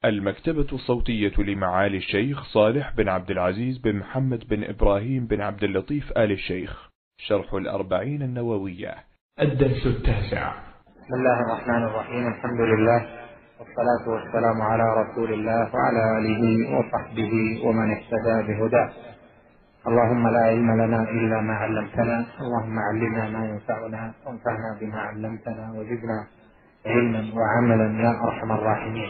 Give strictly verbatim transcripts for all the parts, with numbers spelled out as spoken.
المكتبة الصوتية لمعالي الشيخ صالح بن عبد العزيز بن محمد بن إبراهيم بن عبد اللطيف آل الشيخ، شرح الأربعين النووية، الدرس التاسع. بسم الله الرحمن الرحيم. الحمد لله والصلاة والسلام على رسول الله وعلى آله وصحبه ومن اهتدى بهداه. اللهم لا علم لنا إلا ما علمتنا، اللهم علمنا ما ينفعنا وانفعنا بما علمتنا وزدنا علما وعملا يا أرحم الراحمين.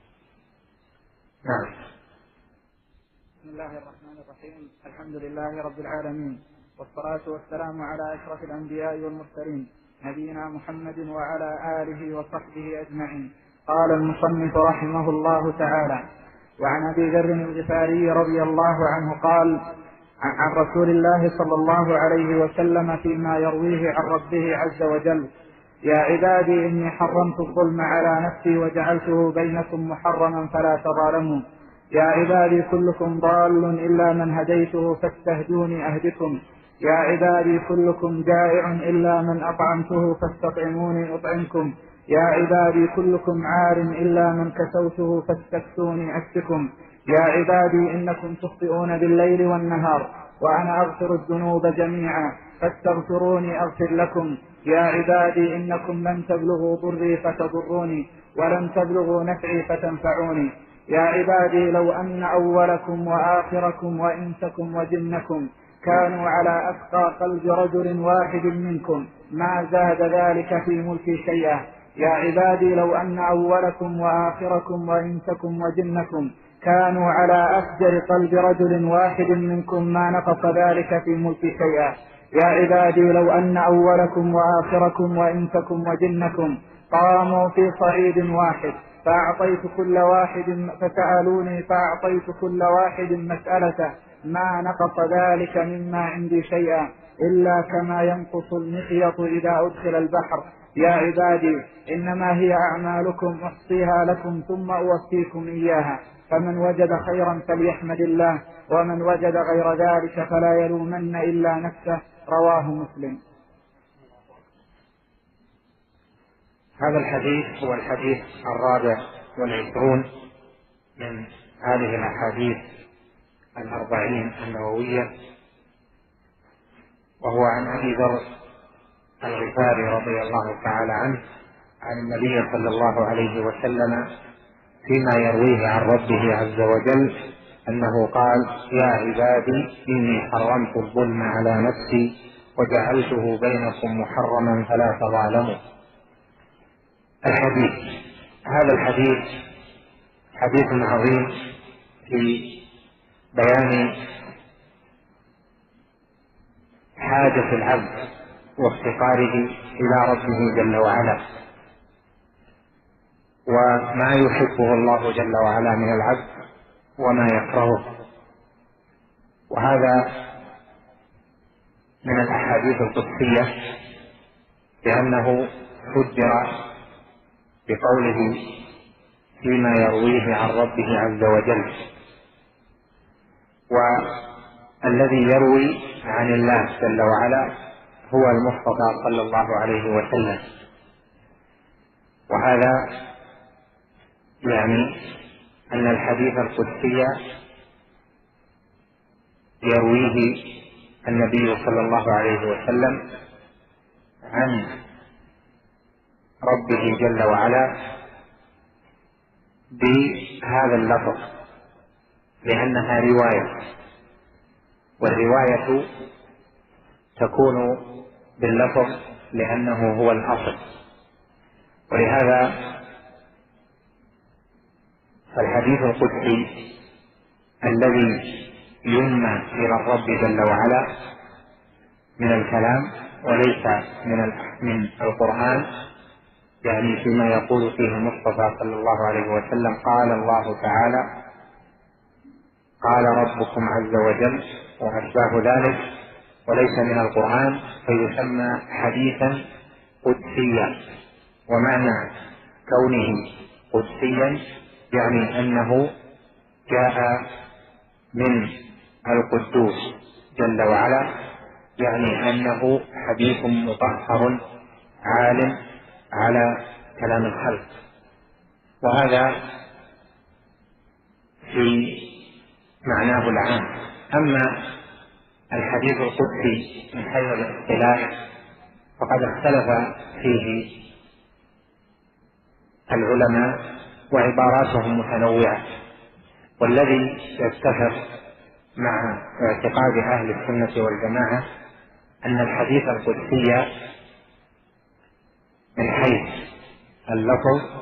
نعم. بسم الله الرحمن الرحيم. الحمد لله رب العالمين، والصلاة والسلام على أشرف الأنبياء والمرسلين نبينا محمد وعلى آله وصحبه أجمعين. قال المصنف رحمه الله تعالى: وعن أبي ذر الغفاري رضي الله عنه قال: عن رسول الله صلى الله عليه وسلم فيما يرويه عن ربه عز وجل: يا عبادي إني حرمت الظلم على نفسي وجعلته بينكم محرما فلا تظالموا. يا عبادي كلكم ضال إلا من هديته فاستهدوني أهدكم. يا عبادي كلكم جائع إلا من أطعمته فاستطعموني أطعمكم. يا عبادي كلكم عار إلا من كسوته فاستكسوني أكسكم. يا عبادي إنكم تخطئون بالليل والنهار وأنا أغفر الذنوب جميعا فاستغفروني أغفر لكم. يا عبادي إنكم لن تبلغوا ضري فتضروني ولن تبلغوا نفعي فتنفعوني. يا عبادي لو أن أولكم وآخركم وإنسكم وجنكم كانوا على أتقى قلب رجل واحد منكم ما زاد ذلك في ملكي شيئا. يا عبادي لو أن أولكم وآخركم وإنسكم وجنكم كانوا على أفجر قلب رجل واحد منكم ما نقص ذلك في ملكي شيئا. يا عبادي لو أن أولكم وآخركم وإنسكم وجنكم قاموا في صعيد واحد فأعطيت كل واحد فسألوني فأعطيت كل واحد مسألته ما نقص ذلك مما عندي شيئا إلا كما ينقص المخيط إذا أدخل البحر. يا عبادي إنما هي أعمالكم أحصيها لكم ثم أوفيكم إياها، فمن وجد خيرا فليحمد الله ومن وجد غير ذلك فلا يلومن إلا نفسه. رواه مسلم. هذا الحديث هو الحديث الرابع والعشرون من هذه الأحاديث الأربعين النووية، وهو عن أبي ذر الغفاري رضي الله تعالى عنه عن النبي صلى الله عليه وسلم فيما يرويه عن ربه عز وجل أنه قال: يا عبادي إني حرمت الظلم على نفسي وجعلته بينكم محرما فلا تظالموا. الحديث هذا الحديث حديث عظيم في بيان حاجة العبد وافتقاره إلى ربه جل وعلا وما يحبه الله جل وعلا من العبد وما يكرهه. وهذا من الأحاديث القدسية لأنه فجر بقوله فيما يرويه عن ربه عز وجل، والذي يروي عن الله جل وعلا هو المصطفى صلى الله عليه وسلم. وهذا يعني أن الحديث القدسي يرويه النبي صلى الله عليه وسلم عن ربه جل وعلا بهذا اللفظ لأنها رواية، والرواية تكون باللفظ لأنه هو الأصل. ولهذا فالحديث القدسي الذي ينمى إلى الرب جل وعلا من الكلام وليس من من القرآن، يعني فيما يقول فيه المصطفى صلى الله عليه وسلم قال الله تعالى قال ربكم عز وجل وأشباه ذلك، وليس من القرآن فيسمى حديثا قدسيا. ومعنى كونه قدسيا يعني أنه جاء من القدوس جل وعلا، يعني أنه حديث مطهر عال على كلام الخلق. وهذا في معناه العام. أما الحديث القدسي من حيث الاصطلاح فقد اختلف فيه العلماء وعباراتهم متنوعة، والذي يتفق مع اعتقاد أهل السنة والجماعة أن الحديث القدسي من حيث اللفظ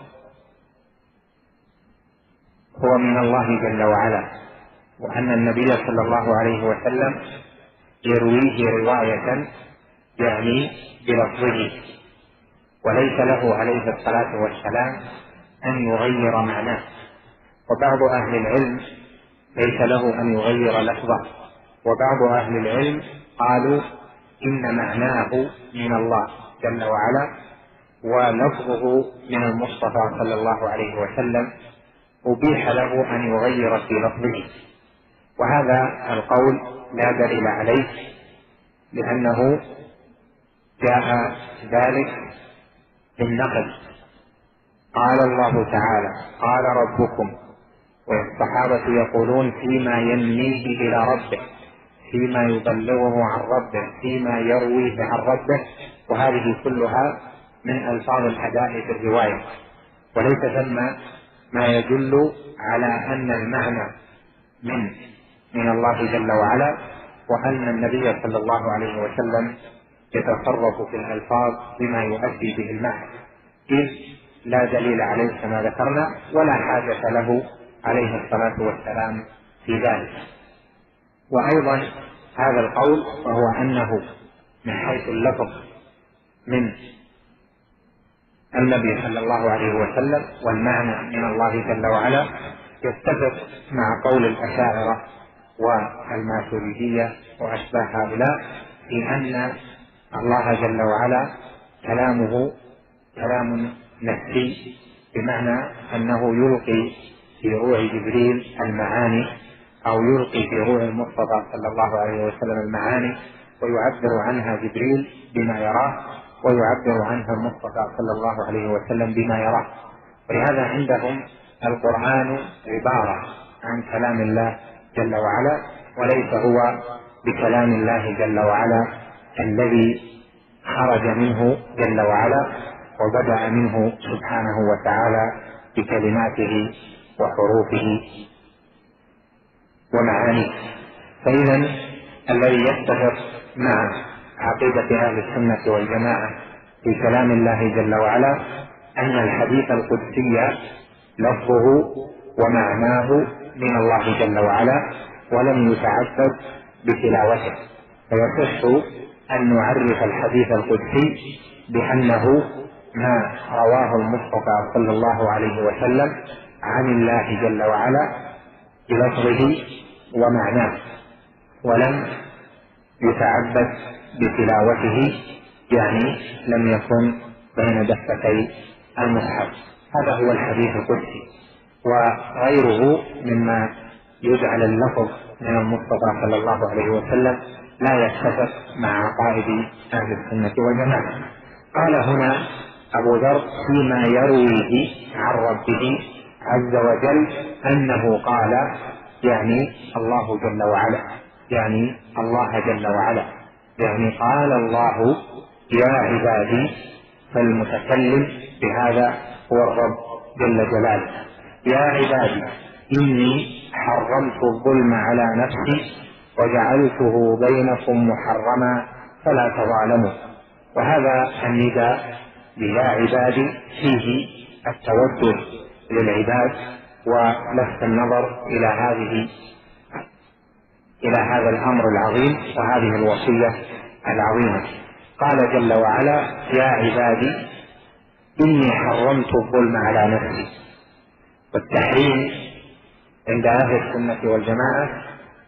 هو من الله جل وعلا، وأن النبي صلى الله عليه وسلم يرويه رواية يعني بلفظه، وليس له عليه الصلاة والسلام أن يغير معناه. وبعض أهل العلم ليس له أن يغير لفظه، وبعض أهل العلم قالوا إن معناه من الله جل وعلا ولفظه من المصطفى صلى الله عليه وسلم، أبيح له أن يغير في لفظه. وهذا القول لا دليل عليه، لأنه جاء ذلك بالنقل. قال الله تعالى قال ربكم، والصحابة يقولون فيما ينميه إلى ربه، فيما يبلغه عن ربه، فيما يرويه عن ربه، وهذه كلها من ألفاظ الأداء في الرواية، وليس ثم ما يدل على أن المعنى من من الله جل وعلا، وأن النبي صلى الله عليه وسلم يتصرف في الألفاظ بما يؤدي به المعنى، إذ لا دليل عليه كما ذكرنا، ولا حاجة له عليه الصلاة والسلام في ذلك. وأيضا هذا القول وهو أنه من حيث اللفظ من النبي صلى الله عليه وسلم والمعنى من الله جل وعلا يتفق مع قول الأشاعرة والماتريدية وأشباه هؤلاء في أن الله جل وعلا كلامه كلام نفسي، بمعنى أنه يلقي في روح جبريل المعاني، أو يلقي في روح المصطفى صلى الله عليه وسلم المعاني، ويعبر عنها جبريل بما يراه، ويعبر عنها المصطفى صلى الله عليه وسلم بما يراه. ولهذا عندهم القرآن عبارة عن كلام الله جل وعلا، وليس هو بكلام الله جل وعلا الذي خرج منه جل وعلا وبدأ منه سبحانه وتعالى بكلماته وحروفه ومعانيه. فإذا الذي يتفق مع عقيدة أهل السنة والجماعة في كلام الله جل وعلا أن الحديث القدسي لفظه ومعناه من الله جل وعلا، ولم يتعبد بتلاوته. فيصح أن نعرف الحديث القدسي بأنه ما رواه المصطفى صلى الله عليه وسلم عن الله جل وعلا بلفظه ومعناه، ولم يتعبد بتلاوته، يعني لم يكن بين دفتي المصحف. هذا هو الحديث القدسي. وغيره مما يجعل اللفظ من المصطفى صلى الله عليه وسلم لا يتفق مع عقائد أهل السنة والجماعة. قال هنا أبو ذر فيما يرويه عن ربه عز وجل أنه قال، يعني الله جل وعلا، يعني الله جل وعلا، يعني قال الله يا عبادي، فالمتكلم بهذا هو الرب جل جلاله. يا عبادي إني حرمت الظلم على نفسي وجعلته بينكم محرما فلا تظالموا. وهذا النداء يا عبادي فيه التودد للعباد ولفت النظر إلى هذه إلى هذا الأمر العظيم وهذه الوصية العظيمة. قال جل وعلا يا عبادي إني حرمت الظلم على نفسي. والتحريم عند أهل السنة والجماعة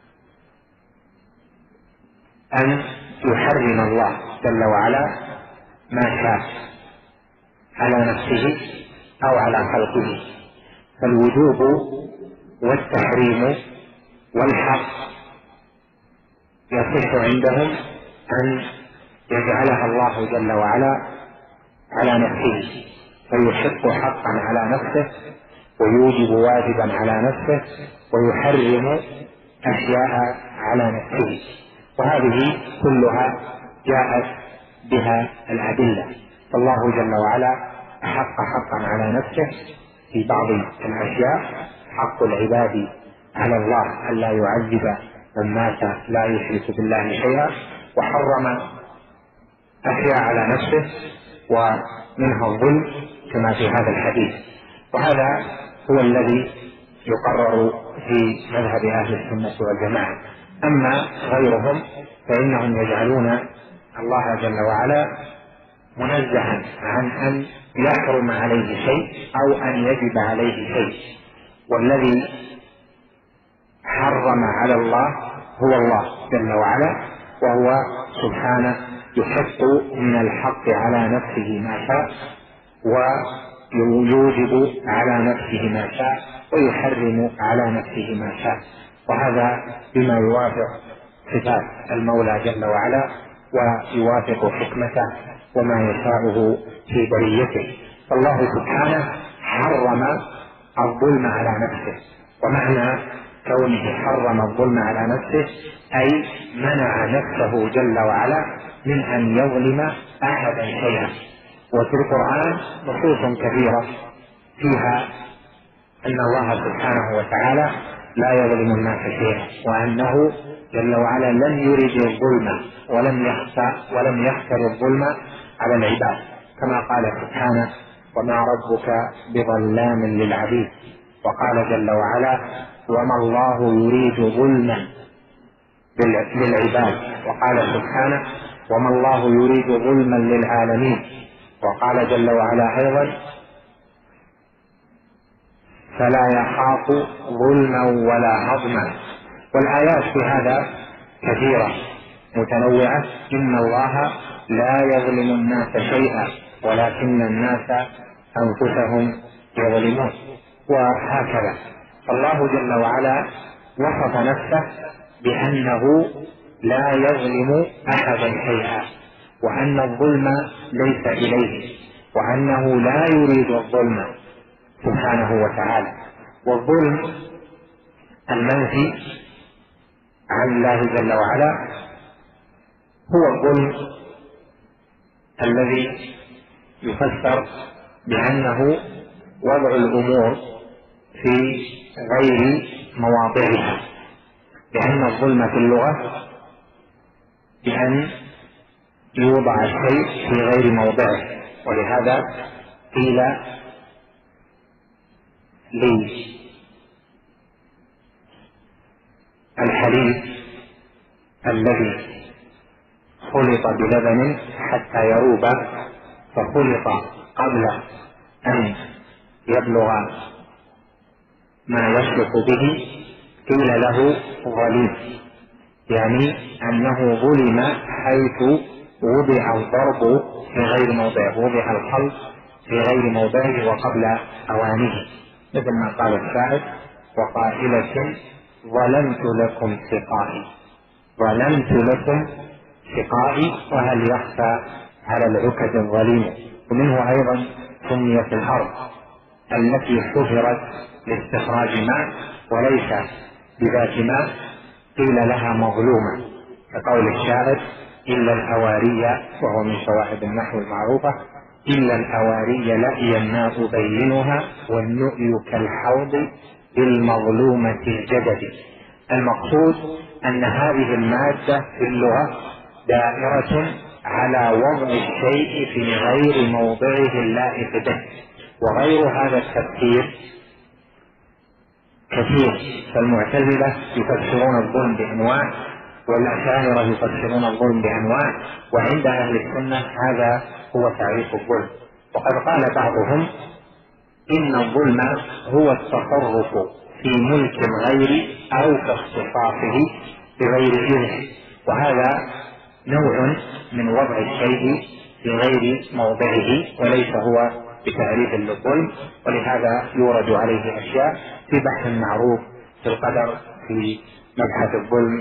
أن يحرم الله جل وعلا ما شاء على نفسه أو على خلقه. فالوجوب والتحريم والحق يصح عندهم أن يجعلها الله جل وعلا على نفسه، فيحق حقا على نفسه ويوجب واجبا على نفسه ويحرم أشياء على نفسه، وهذه كلها جاءت بها الأدلة. فالله جل وعلا أحق حقا على نفسه في بعض الأشياء، حق العباد على الله ألا يعذب من مات لا يشرك بالله شيئا، وحرم أشياء على نفسه ومنها الظلم كما في هذا الحديث. وهذا هو الذي يقرر في مذهب أهل السنة والجماعة. أما غيرهم فإنهم يجعلون الله جل وعلا منزها عن أن يحرم عليه شيء أو أن يجب عليه شيء، والذي حرم على الله هو الله جل وعلا، وهو سبحانه يحق من الحق على نفسه ما شاء ويوجب على نفسه ما شاء ويحرم على نفسه ما شاء، وهذا بما يوافق صفات المولى جل وعلا ويوافق حكمته وما يشاءه في بريته. فالله سبحانه حرم الظلم على نفسه، ومعنى كونه حرم الظلم على نفسه أي منع نفسه جل وعلا من أن يظلم أحدا شيئا. وفي القرآن نصوص كثيرة فيها أن الله سبحانه وتعالى لا يظلم الناس شيئا، وأنه جل وعلا لم يرد الظلم ولم يخشى ولم يختر الظلم على العباد، كما قال سبحانه: وما ربك بظلام للعبيد. وقال جل وعلا: وما الله يريد ظلما للعباد. وقال سبحانه: وما الله يريد ظلما للعالمين. وقال جل وعلا أيضا: فلا يخاف ظلما ولا هضما. والآيات في هذا كثيرة متنوعة: إن الله لا يظلم الناس شيئا ولكن الناس أنفسهم يظلمون، وهكذا. الله جل وعلا وصف نفسه بأنه لا يظلم أحدا شيئا، وأن الظلم ليس إليه، وأنه لا يريد الظلم سبحانه وتعالى. والظلم المنفي عن الله جل وعلا هو الظلم الذي يفسر بأنه وضع الأمور في غير مواضعها، لأن الظلم في اللغة بأن يوضع الشيء في غير موضعه. ولهذا قيل للحليب الذي خلط بلبن حتى يروب فخلط قبل أن يبلغ ما يصلح به قيل له ظليم، يعني أنه ظلم حيث وضع الضرب في غير موضعه، وضع الخلط في غير موضعه وقبل أوانه، مثل ما قال الشاعر: وقائلة ظلمت لكم سقائي، ظلمت لكم سقائي، وهل يخفى على العكد الظليم. ومنه أيضا سميت الأرض التي حفرت لاستخراج ماء وليس بذات ماء قيل لها مظلومة، كقول الشاعر: إلا الأواري، وهو من شواهد النحو المعروفة: إلا الأواري لأي الناء بينها والنؤي كالحوض بالمظلومة الجدد. المقصود أن هذه المادة في اللغة دائرة على وضع الشيء في غير موضعه اللائق به، وغير هذا التفسير كثير. فالمعتزلة يفسرون الظلم بأنواع، والأشاعرة يفسرون الظلم بأنواع، وعند أهل السنة هذا هو تعريف الظلم. وقد قال بعضهم إن الظلم هو التصرف في ملك الغير أو كاختصاصه بغير إذنه، وهذا نوع من وضع الشيء في غير موضعه وليس هو بتعريف للظلم، ولهذا يورد عليه أشياء في بحث معروف في القدر في مبحث الظلم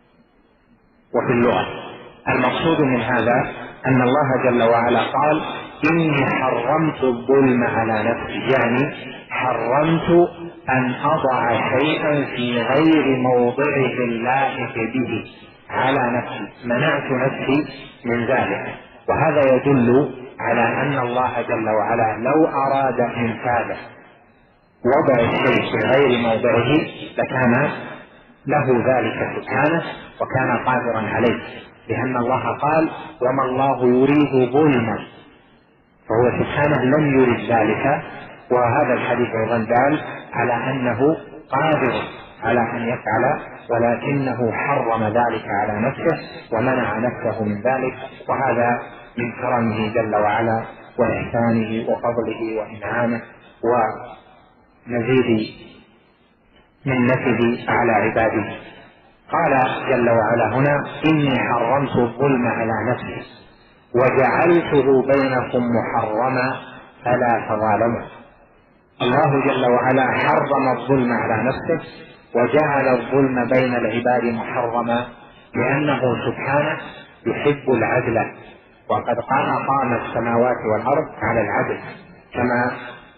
وفي اللغة. المقصود من هذا أن الله جل وعلا قال: إني حرمت الظلم على نفسي، يعني حرمت أن أضع شيئا في غير موضعه اللائق به على نفسي، منعت نفسي من ذلك. وهذا يدل على أن الله جل وعلا لو أراد إنفاذ وضع الشيء في غير موضعه لكان له ذلك سبحانه وكان قادرا عليه، لأن الله قال وما الله يريد ظلما، فهو سبحانه لم يرد ذلك. وهذا الحديث أيضا دال على أنه قادر على أن يفعل، ولكنه حرم ذلك على نفسه ومنع نفسه من ذلك، وهذا من كرمه جل وعلا وإحسانه وفضله وإنعامه ومزيد منته على عباده. قال جل وعلا هنا إني حرمت الظلم على نفسي وجعلته بينكم محرما فلا تظالموا. الله جل وعلا حرم الظلم على نفسه وجعل الظلم بين العباد محرما، لأنه سبحانه يحب العدل، وقد قام السماوات والأرض على العدل، كما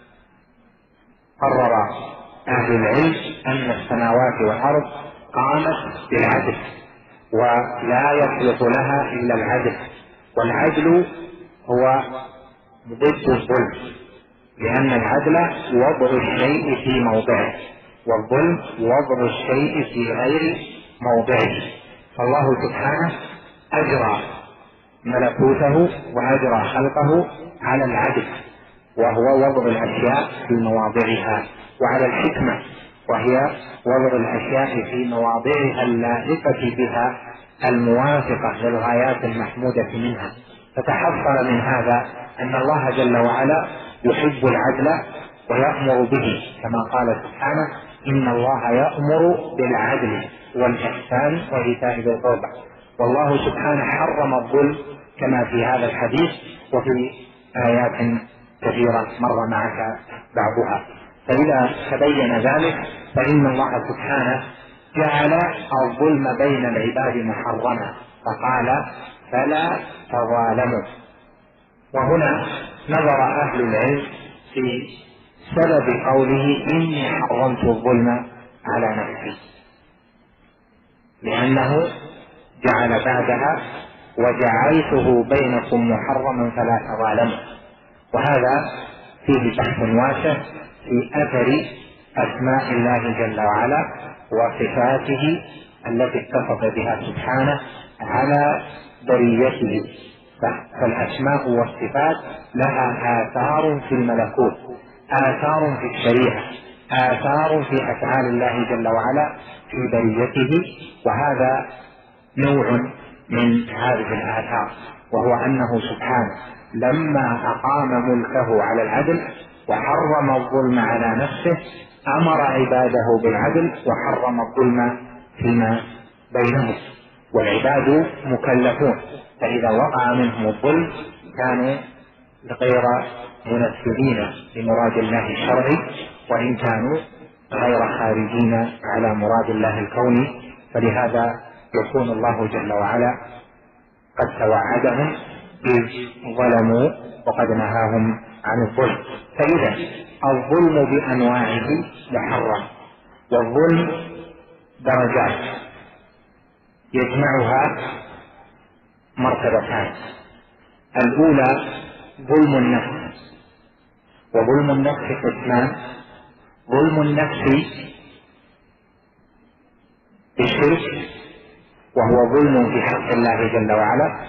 قرر أهل العلم أن السماوات والأرض قامت بالعدل ولا يصلح لها إلا العدل، والعدل هو ضد الظلم، لأن العدل وضع الشيء في موضعه والظلم وضع الشيء في غير موضعه. فالله سبحانه أجرى ملكوته وأجرى خلقه على العدل، وهو وضع الأشياء في مواضعها، وعلى الحكمة، وهي وضع الأشياء في مواضعها اللائقة بها الموافقة للغايات المحمودة منها. فتحصل من هذا أن الله جل وعلا يحب العدل ويأمر به، كما قال سبحانه إن الله يأمر بالعدل والإحسان وإيتاء ذي القربى. والله سبحانه حرم الظلم كما في هذا الحديث وفي آيات كثيرة مر معك بعضها. فإذا تبين ذلك فإن الله سبحانه جعل الظلم بين العباد محرما، فقال فلا تظالموا. وهنا نظر أهل العلم في سبب قوله إني حرمت الظلم على نفسي، لأنه جعل بعدها وجعلته بينكم محرما فلا تظالموا، وهذا فيه بحث واسع في أثر أسماء الله جل وعلا وصفاته التي اتصف بها سبحانه على بريته. فالأسماء والصفات لها آثار في الملكوت، آثار في الشريعة، آثار في أفعال الله جل وعلا في بريته، وهذا نوع من هذه الآثار، وهو أنه سبحانه لما أقام ملكه على العدل وحرم الظلم على نفسه أمر عباده بالعدل وحرم الظلم فيما بينهم. والعباد مكلفون، فإذا وقع منهم الظلم كانوا غير منفذين لمراد الله الشرعي، وإن كانوا غير خارجين على مراد الله الكوني، فلهذا يكون الله جل وعلا قد توعدهم إذ ظلموا وقد نهاهم عن الظلم. فإذا الظلم بأنواعه محرم، والظلم درجات يجمعها مرتبتان: الأولى ظلم النفس، وظلم النفس قسمان: ظلم النفس بالشرك وهو ظلم في حق الله جل وعلا،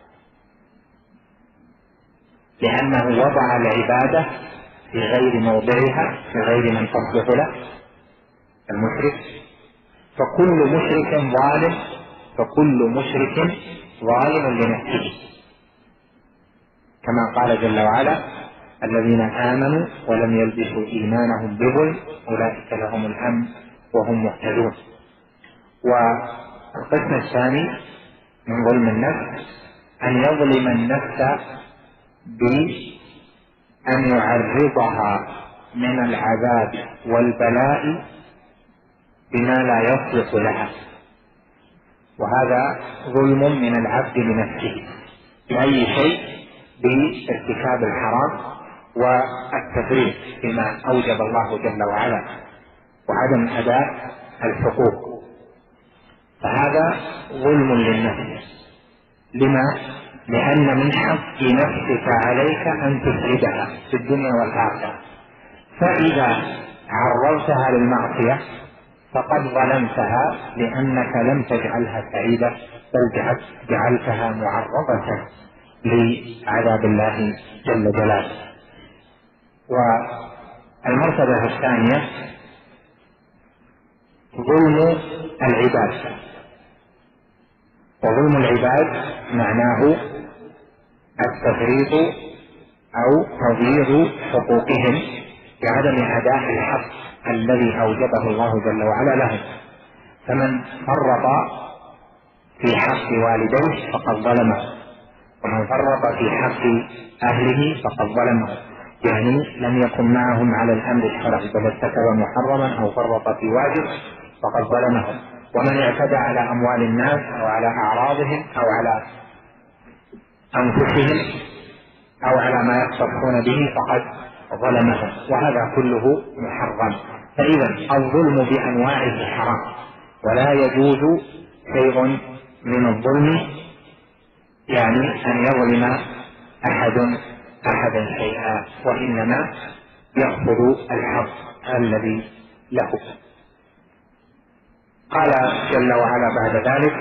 لأنه وضع العبادة في غير موضعها في غير من تصلح له، المشرك. فكل مشرك ظالم فكل مشرك ظالم لنفسه، كما قال جل وعلا الذين آمنوا ولم يلبسوا إيمانهم بظلم أولئك لهم الأمن وهم مهتدون. والقسم الثاني من ظلم النفس أن يظلم النفس بأن يعرضها من العذاب والبلاء بما لا يصلح لها، وهذا ظلم من العبد لنفسه بأي شيء، بارتكاب الحرام والتفريط فيما أوجب الله جل وعلا وعدم أداء الحقوق، فهذا ظلم للنفس. لما؟ لأن من حق نفسك عليك أن تسعدها في الدنيا والآخرة، فإذا عرضتها للمعصية فقد ظلمتها لأنك لم تجعلها سعيدة، بل جعلتها معرضة لعذاب الله جل جلاله. والمرتبة الثانية ظلم العباد. وظلم العباد معناه التفريط أو تضييع حقوقهم بعدم أداء الحق الذي أوجبه الله جل وعلا لهم. فمن فرط في حق والديه فقد ظلمه، ومن فرط في حق أهله فقد ظلمه، يعني لم يكن معهم على الأمر الشرعي بل ارتكب محرما أو فرط في واجب فقد ظلمهم. ومن اعتدى على أموال الناس أو على أعراضهم أو على أنفسهم أو على ما يختصون به فقد ظلمهم، وهذا كله محرم. فإذا الظلم بأنواعه حرام، ولا يجوز شيء من الظلم، يعني أن يظلم أحد أحدا شيئا، وإنما يأخذ الحق الذي له. قال جل وعلا بعد ذلك: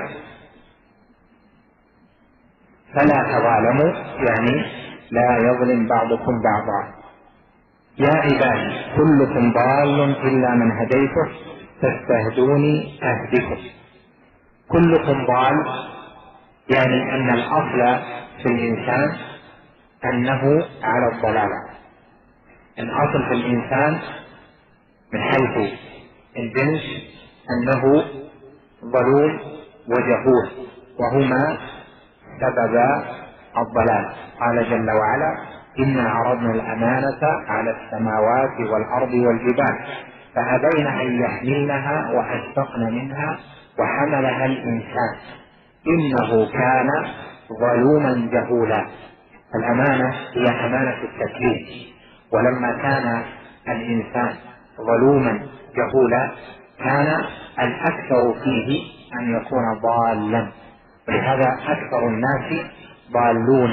فلا تظالموا، يعني لا يظلم بعضكم بعضا. يا عبادي كلكم ضال إلا من هديته فاستهدوني أهدكم. كلكم ضال يعني أن الأصل في الإنسان أنه على الضلالة. الأصل في الإنسان من حيث الجنس أنه ظلوم وجهول، وهما سبب الضلال. قال جل وعلا: إنا عرضنا الأمانة على السماوات والأرض والجبال فأبين أن يحملنها وأشفقن منها وحملها الإنسان إنه كان ظلوما جهولا. الأمانة هي أمانة التكليف، ولما كان الإنسان ظلوما جهولا كان الأكثر فيه أن يكون ضالا، ولهذا أكثر الناس ضالون،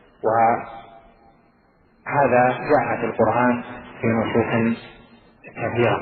وهذا جاء في القرآن في نصوص كثيرة.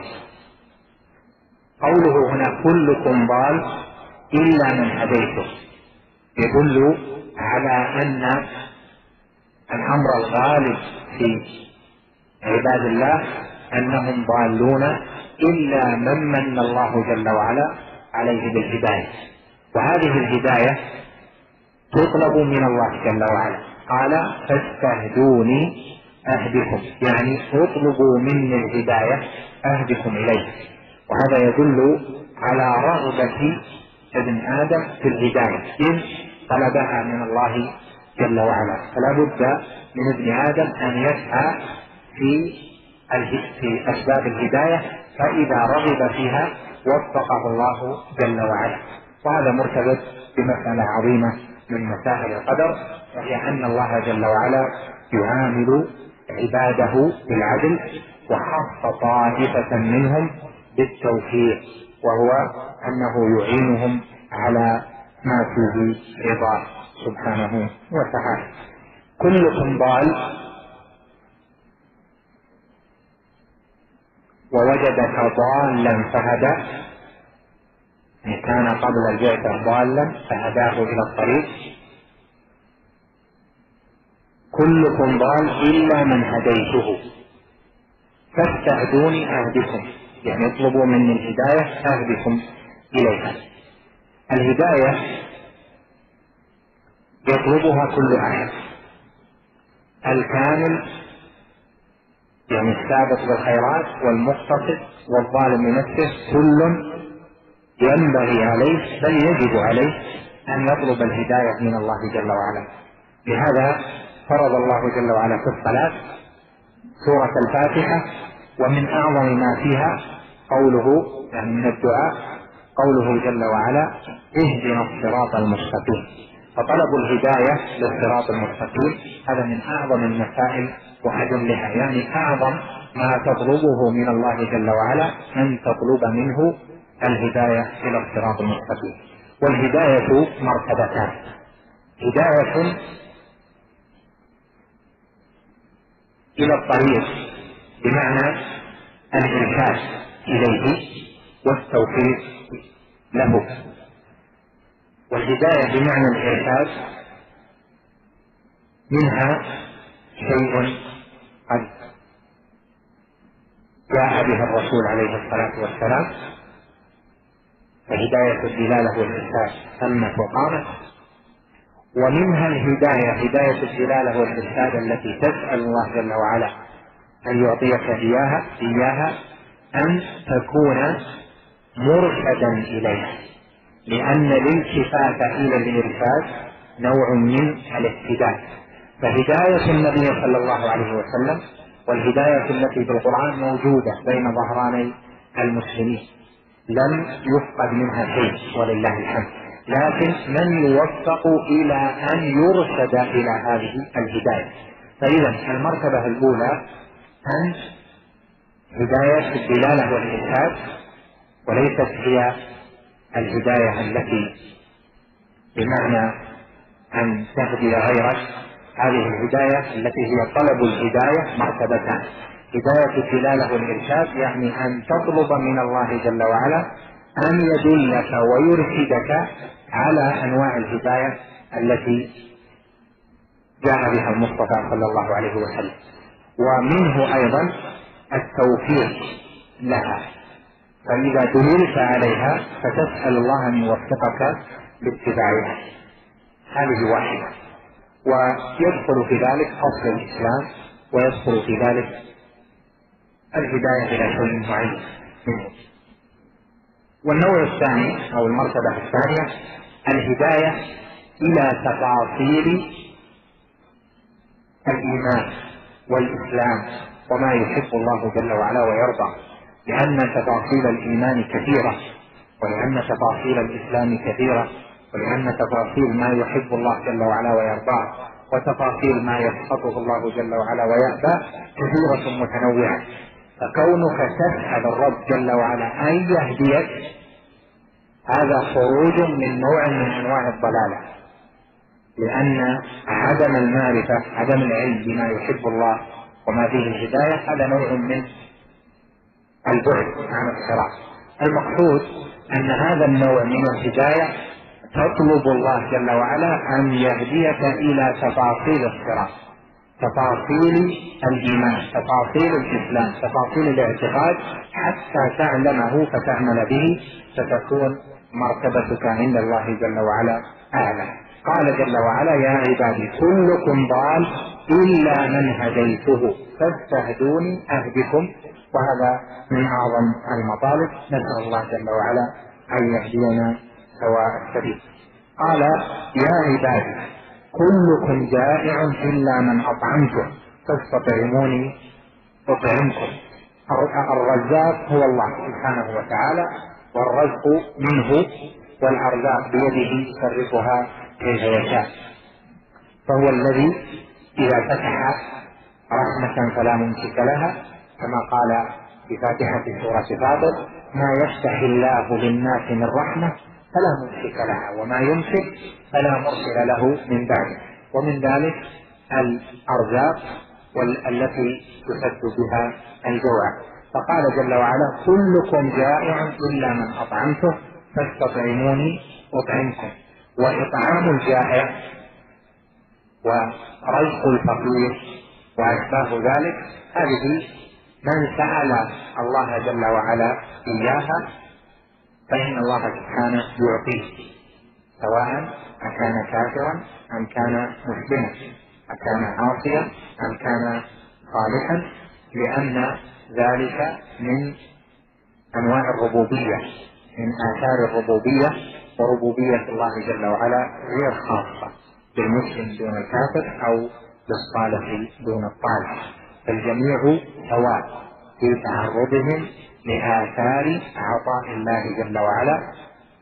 قوله هنا كلكم ضال إلا من هديته يدل على أن الأمر الغالب في عباد الله أنهم ضالون إلا من من الله جل وعلا عليه بالهداية، وهذه الهداية تطلب من الله جل وعلا. قال: فاستهدوني أهدكم، يعني اطلبوا مني الهداية أهدكم إليه. وهذا يدل على رغبة ابن آدم في الهداية إذ طلبها من الله جل وعلا، فلا بد من ابن آدم أن يسعى في في أسباب الهداية، فإذا رغب فيها وفقه الله جل وعلا. وهذا مرتبط بمسألة عظيمة من مسائل القدر، وهي أن الله جل وعلا يعامل عباده بالعدل، وخص طائفة منهم بالتوفيق، وهو أنه يعينهم على ما فيه رضاه سبحانه وتعالى. كلكم ضال ووجدك ضالا فهدى، إن كان قبل البعثة ضالا فهداه إلى الطريق. كلكم ضال إلا من هديته فاستهدوني أهدكم، يعني اطلبوا مني الهداية أهدكم إليها. الهداية يطلبها كل أحد، الكامل يعني السابق بالخيرات والمقتصد والظالم لنفسه، كل ينبغي عليه بل يجب عليه أن يطلب الهداية من الله جل وعلا. لهذا فرض الله جل وعلا في الصلاة سورة الفاتحة، ومن أعظم ما فيها قوله يعني من الدعاء قوله جل وعلا: اهدنا الصراط المستقيم. فطلب الهداية للصراط المستقيم هذا من أعظم المسائل وأجلها، يعني أعظم ما تطلبه من الله جل وعلا أن تطلب منه الهداية إلى الصراط المستقيم. والهداية مرتبتان: هداية إلى الطريق بمعنى الإرشاد إليه والتوفيق له، والهداية بمعنى الإرشاد منها شيء قد جاء به الرسول عليه الصلاة والسلام، فهداية الدلالة والإرشاد تمت وقامت، ومنها الهداية هداية الدلالة والإرشاد التي تسأل الله جل وعلا أن يعطيك إياها إياها أن تكون مرشدا إليها، لأن الالتفات إلى الإرشاد نوع من الاهتداء. فهداية النبي صلى الله عليه وسلم والهداية التي في القرآن موجودة بين ظهراني المسلمين لم يفقد منها شيء ولله الحمد، لكن من يوفق إلى أن يرشد إلى هذه الهداية. فإذا المرتبة الأولى أن هداية الدلالة والإرشاد، وليست هي الهداية التي بمعنى أن تهدي غيرك. هذه الهداية التي هي طلب الهداية مرتبتان: هداية الدلالة والإرشاد يعني أن تطلب من الله جل وعلا أن يدلك ويرشدك على أنواع الهداية التي جاء بها المصطفى صلى الله عليه وسلم، ومنه أيضا التوفيق لها، فإذا دللت عليها فتسأل الله أن يوفقك لاتباعها. هذه واحدة، ويدخل في ذلك أصل الإسلام، ويدخل في ذلك الهداية إلى شيء معين منه. والنوع الثاني أو المرتبة الثانية الهداية إلى تفاصيل الإيمان والإسلام وما يحب الله جل وعلا ويرضى، لأن تفاصيل الإيمان كثيرة، ولأن تفاصيل الإسلام كثيرة، ولأن تفاصيل ما يحب الله جل وعلا ويرضاه وتفاصيل ما يسخطه الله جل وعلا ويأبى كثيرة متنوعة. فكونك تسأل الرب جل وعلا أن يهديك هذا خروج من نوع من أنواع الضلالة، لأن عدم المعرفة عدم العلم بما يحب الله وما فيه الهداية هذا نوع من البعد عن الصراط. المقصود أن هذا النوع من الهداية تطلب الله جل وعلا أن يهديك إلى تفاصيل الصراط، تفاصيل الإيمان، تفاصيل الإسلام، تفاصيل الاعتقاد، حتى تعلمه فتعمل به، فتكون مرتبتك عند الله جل وعلا أعلى. قال جل وعلا: يا عبادي كلكم ضال إلا من هديته فاستهدوني أهدكم. وهذا من أعظم المطالب، نسأل الله جل وعلا أن يهدينا سواء السبيل. قال: يا عبادي كلكم جائع إلا من أطعمته فاستطعموني أطعمكم. الرزاق هو الله سبحانه وتعالى، والرزق منه، والأرزاق بيده يصرفها كيف يشاء، فهو الذي إذا فتح رحمة فلا ممسك لها، كما قال في فاتحة سورة فاطر: ما يفتح الله للناس من رحمة فلا ممسك لها وما يمسك فلا مرسل له من بعده. ومن ذلك الأرزاق والتي تسد بها الجوع. فقال جل وعلا: كلكم جائع إلا من أطعمته فاستطعموني أطعمكم. وإطعام الجائع ورزق الفقير وأشباه ذلك هذه من سأل الله جل وعلا إياها فإن الله سبحانه يعطيه، سواء أكان كافرا أم كان مسلما، أكان عاصيا أم كان صالحا، لأن ذلك من أنواع الربوبية، من آثار الربوبية. وربوبية الله جل وعلا غير خاصة بالمسلم دون الكافر أو بالصالح دون الطالح، فالجميع سواء في تعرضهم لآثار عطاء الله جل وعلا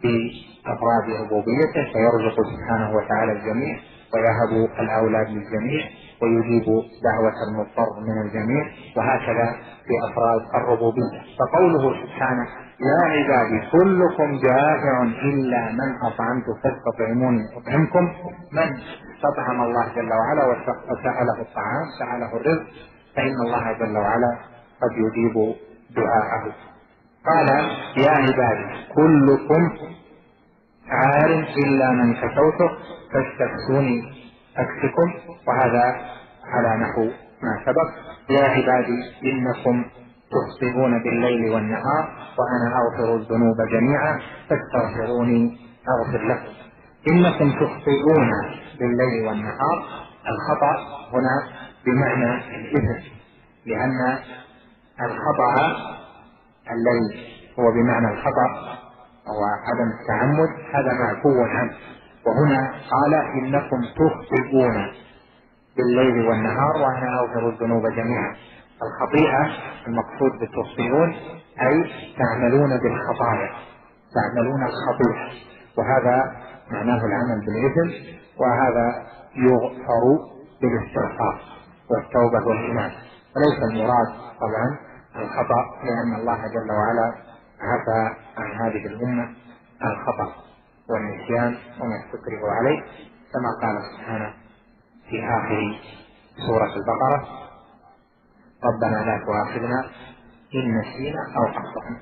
بأفراد ربوبيته، فيرزق سبحانه وتعالى الجميع ويهب الأولاد للجميع ويجيب دعوة المضطر من الجميع، وهكذا في أفراد الربوبية. فقوله سبحانه يا عبادي كلكم جائع إلا من أطعمت فاستطعموني أطعمكم، من استطعم الله جل وعلا وسأله الطعام سأله الرزق، فإن الله جل وعلا قد يجيب دعاءه. قال يا عبادي كلكم عار إلا من كسوته فاستكسوني أكسكم، وهذا على نحو ما سبق. يا عبادي إنكم تخطئون بالليل والنهار وأنا أغفر الذنوب جميعا فاستغفروني أغفر لكم. إنكم تخطئون بالليل والنهار، الخطأ هنا بمعنى الإثم، لأن الخطأ الذي هو بمعنى الخطأ أو عدم التعمد هذا معفو عنه، وهنا قال إنكم تخطئون بالليل والنهار وأنا أغفر الذنوب جميعا. الخطيئة المقصود بالتخطئون أي تعملون بالخطايا، تعملون الخطيئة، وهذا معناه العمل بالإثم، وهذا يغفر بالاستغفار والتوبة والإيمان، وليس المراد طبعا الخطأ، لأن الله جل وعلا عفى عن هذه الأمة الخطأ والنسيان وما استكره عليه، كما قال سبحانه في آخر سورة البقرة ربنا لا تؤاخذنا إن نسينا أو أخطأنا.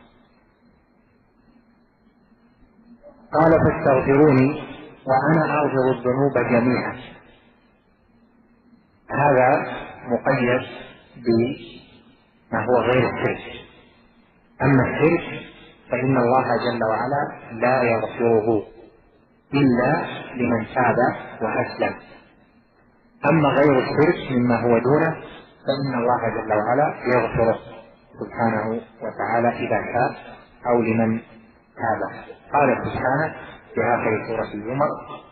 قال فاستغفروني وأنا أغفر الذنوب جميعا، هذا مقيد بما هو غير الشرك. أما الشرك فإن الله جل وعلا لا يغفره إلا لمن تاب وأسلم. أما غير الشرك مما هو دونه فإن الله جل وعلا يغفره سبحانه وتعالى إذا شاء أو لمن تاب. قال سبحانه في آخر سورة الزمر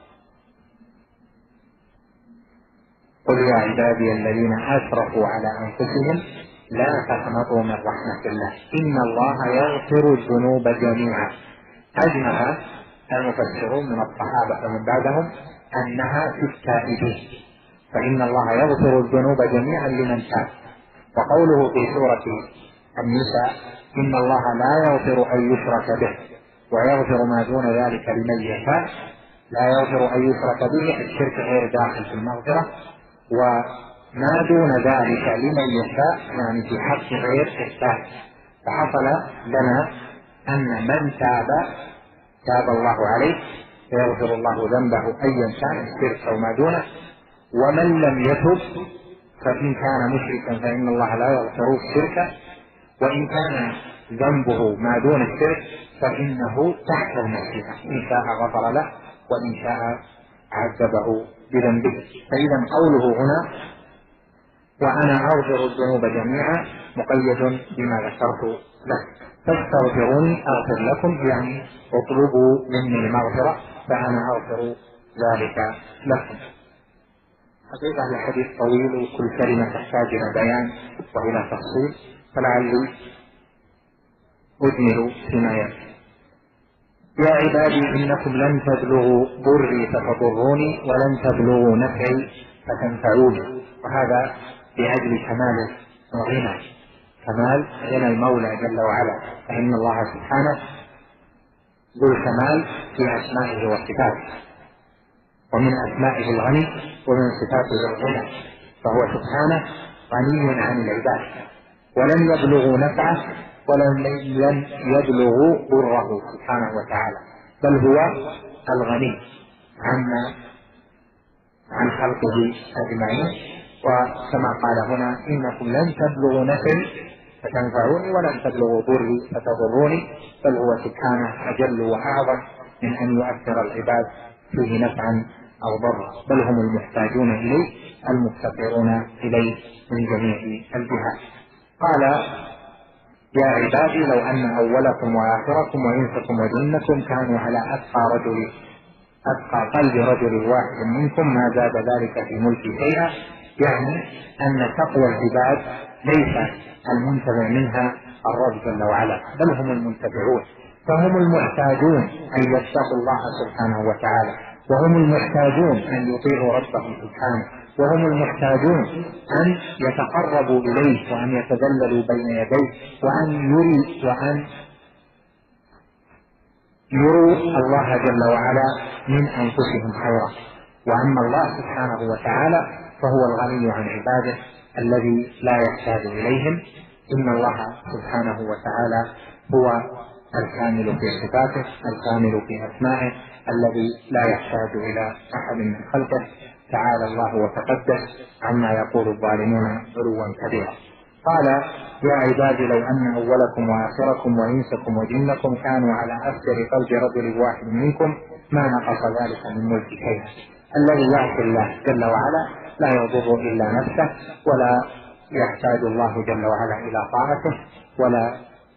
قل يا عبادي الذين أسرفوا على أنفسهم لا تقنطوا من رحمة الله إن الله يغفر الذنوب جميعا. أجمع المفسرون من الصحابة ومن بعدهم أنها في التائبين، فإن الله يغفر الذنوب جميعا لمن تاب. وقوله في سورة النساء إن الله لا يغفر أن يشرك به ويغفر ما دون ذلك لمن يشاء، لا يغفر أن يشرك به، الشرك غير داخل في المغفرة، وما دون ذلك لمن يشاء يعني في حق غير الشاء. فحصل لنا أن من تاب تاب الله عليه فيغفر الله ذنبه أيا كان الشرك أو ما دونه، ومن لم يتب فإن كان مشركا فإن الله لا يغفر الشرك، وإن كان ذنبه ما دون الشرك فإنه تحت المشيئة، إن شاء غفر له وإن شاء عذبه بذنبه. فإذا قوله هنا وأنا أغفر الذنوب جميعا مقيد بما ذكرت لك. فاستغفروني أغفر لكم، يعني اطلبوا مني المغفرة فأنا أغفر ذلك لكم. حقيقة الحديث طويل وكل كلمة تحتاج إلى بيان وإلى تفصيل، فلعلي أجمل فيما يأتي. يا عبادي إنكم لن تبلغوا ضري فتضروني ولن تبلغوا نفعي فتنفعوني، وهذا لأجل كمال الغنى، كمال غنى المولى جل وعلا، فإن الله سبحانه ذو الكمال في أسمائه وصفاته، ومن أسمائه الغني ومن صفاته الغنى، فهو سبحانه غني عن العباد، ولن يبلغوا نفعه ولن يبلغوا ضره سبحانه وتعالى، بل هو الغني عما عن خلقه أجمعين. وكما قال هنا إنكم لن تبلغوا نفعي فتنفعوني ولن تبلغوا ضري فتضروني، بل هو سبحانه أجل وأعظم من أن يؤثر العباد فيه نفعا أو ضرا، بل هم المحتاجون إليه المفتقرون إليه من جميع الجهات. قال يا عبادي لو أن أولكم وآخركم وإنسكم وجنكم كانوا على أتقى رجل أتقى قلب رجل واحد منكم ما زاد ذلك في ملكي شيئا، يعني أن تقوى العباد ليس المنتفع منها الرب جل وعلا، بل هم المنتفعون، فهم المحتاجون أن يتقوا الله سبحانه وتعالى، وهم المحتاجون أن يطيعوا ربهم سبحانه، وهم المحتاجون أن يتقربوا إليه وأن يتذللوا بين يديه وأن يري وأن يروا الله جل وعلا من أنفسهم خيرا. وأما الله سبحانه وتعالى فهو الغني عن عباده الذي لا يحتاج إليهم. إن الله سبحانه وتعالى هو الكامل في صفاته، الكامل في أسمائه، الذي لا يحتاج إلى أحد من خلقه. تعالى الله وتقدس عما يقول الظالمون علوا كبيرا. قال: يا عبادي لو أن أولكم وآخركم وإنسكم وجنكم كانوا على أفجر قلب رجل واحد منكم ما نقص ذلك من ملك شيئا. الذي يعصي الله جل وعلا لا يضر إلا نفسه، ولا يحتاج الله جل وعلا إلى طاعته، ولا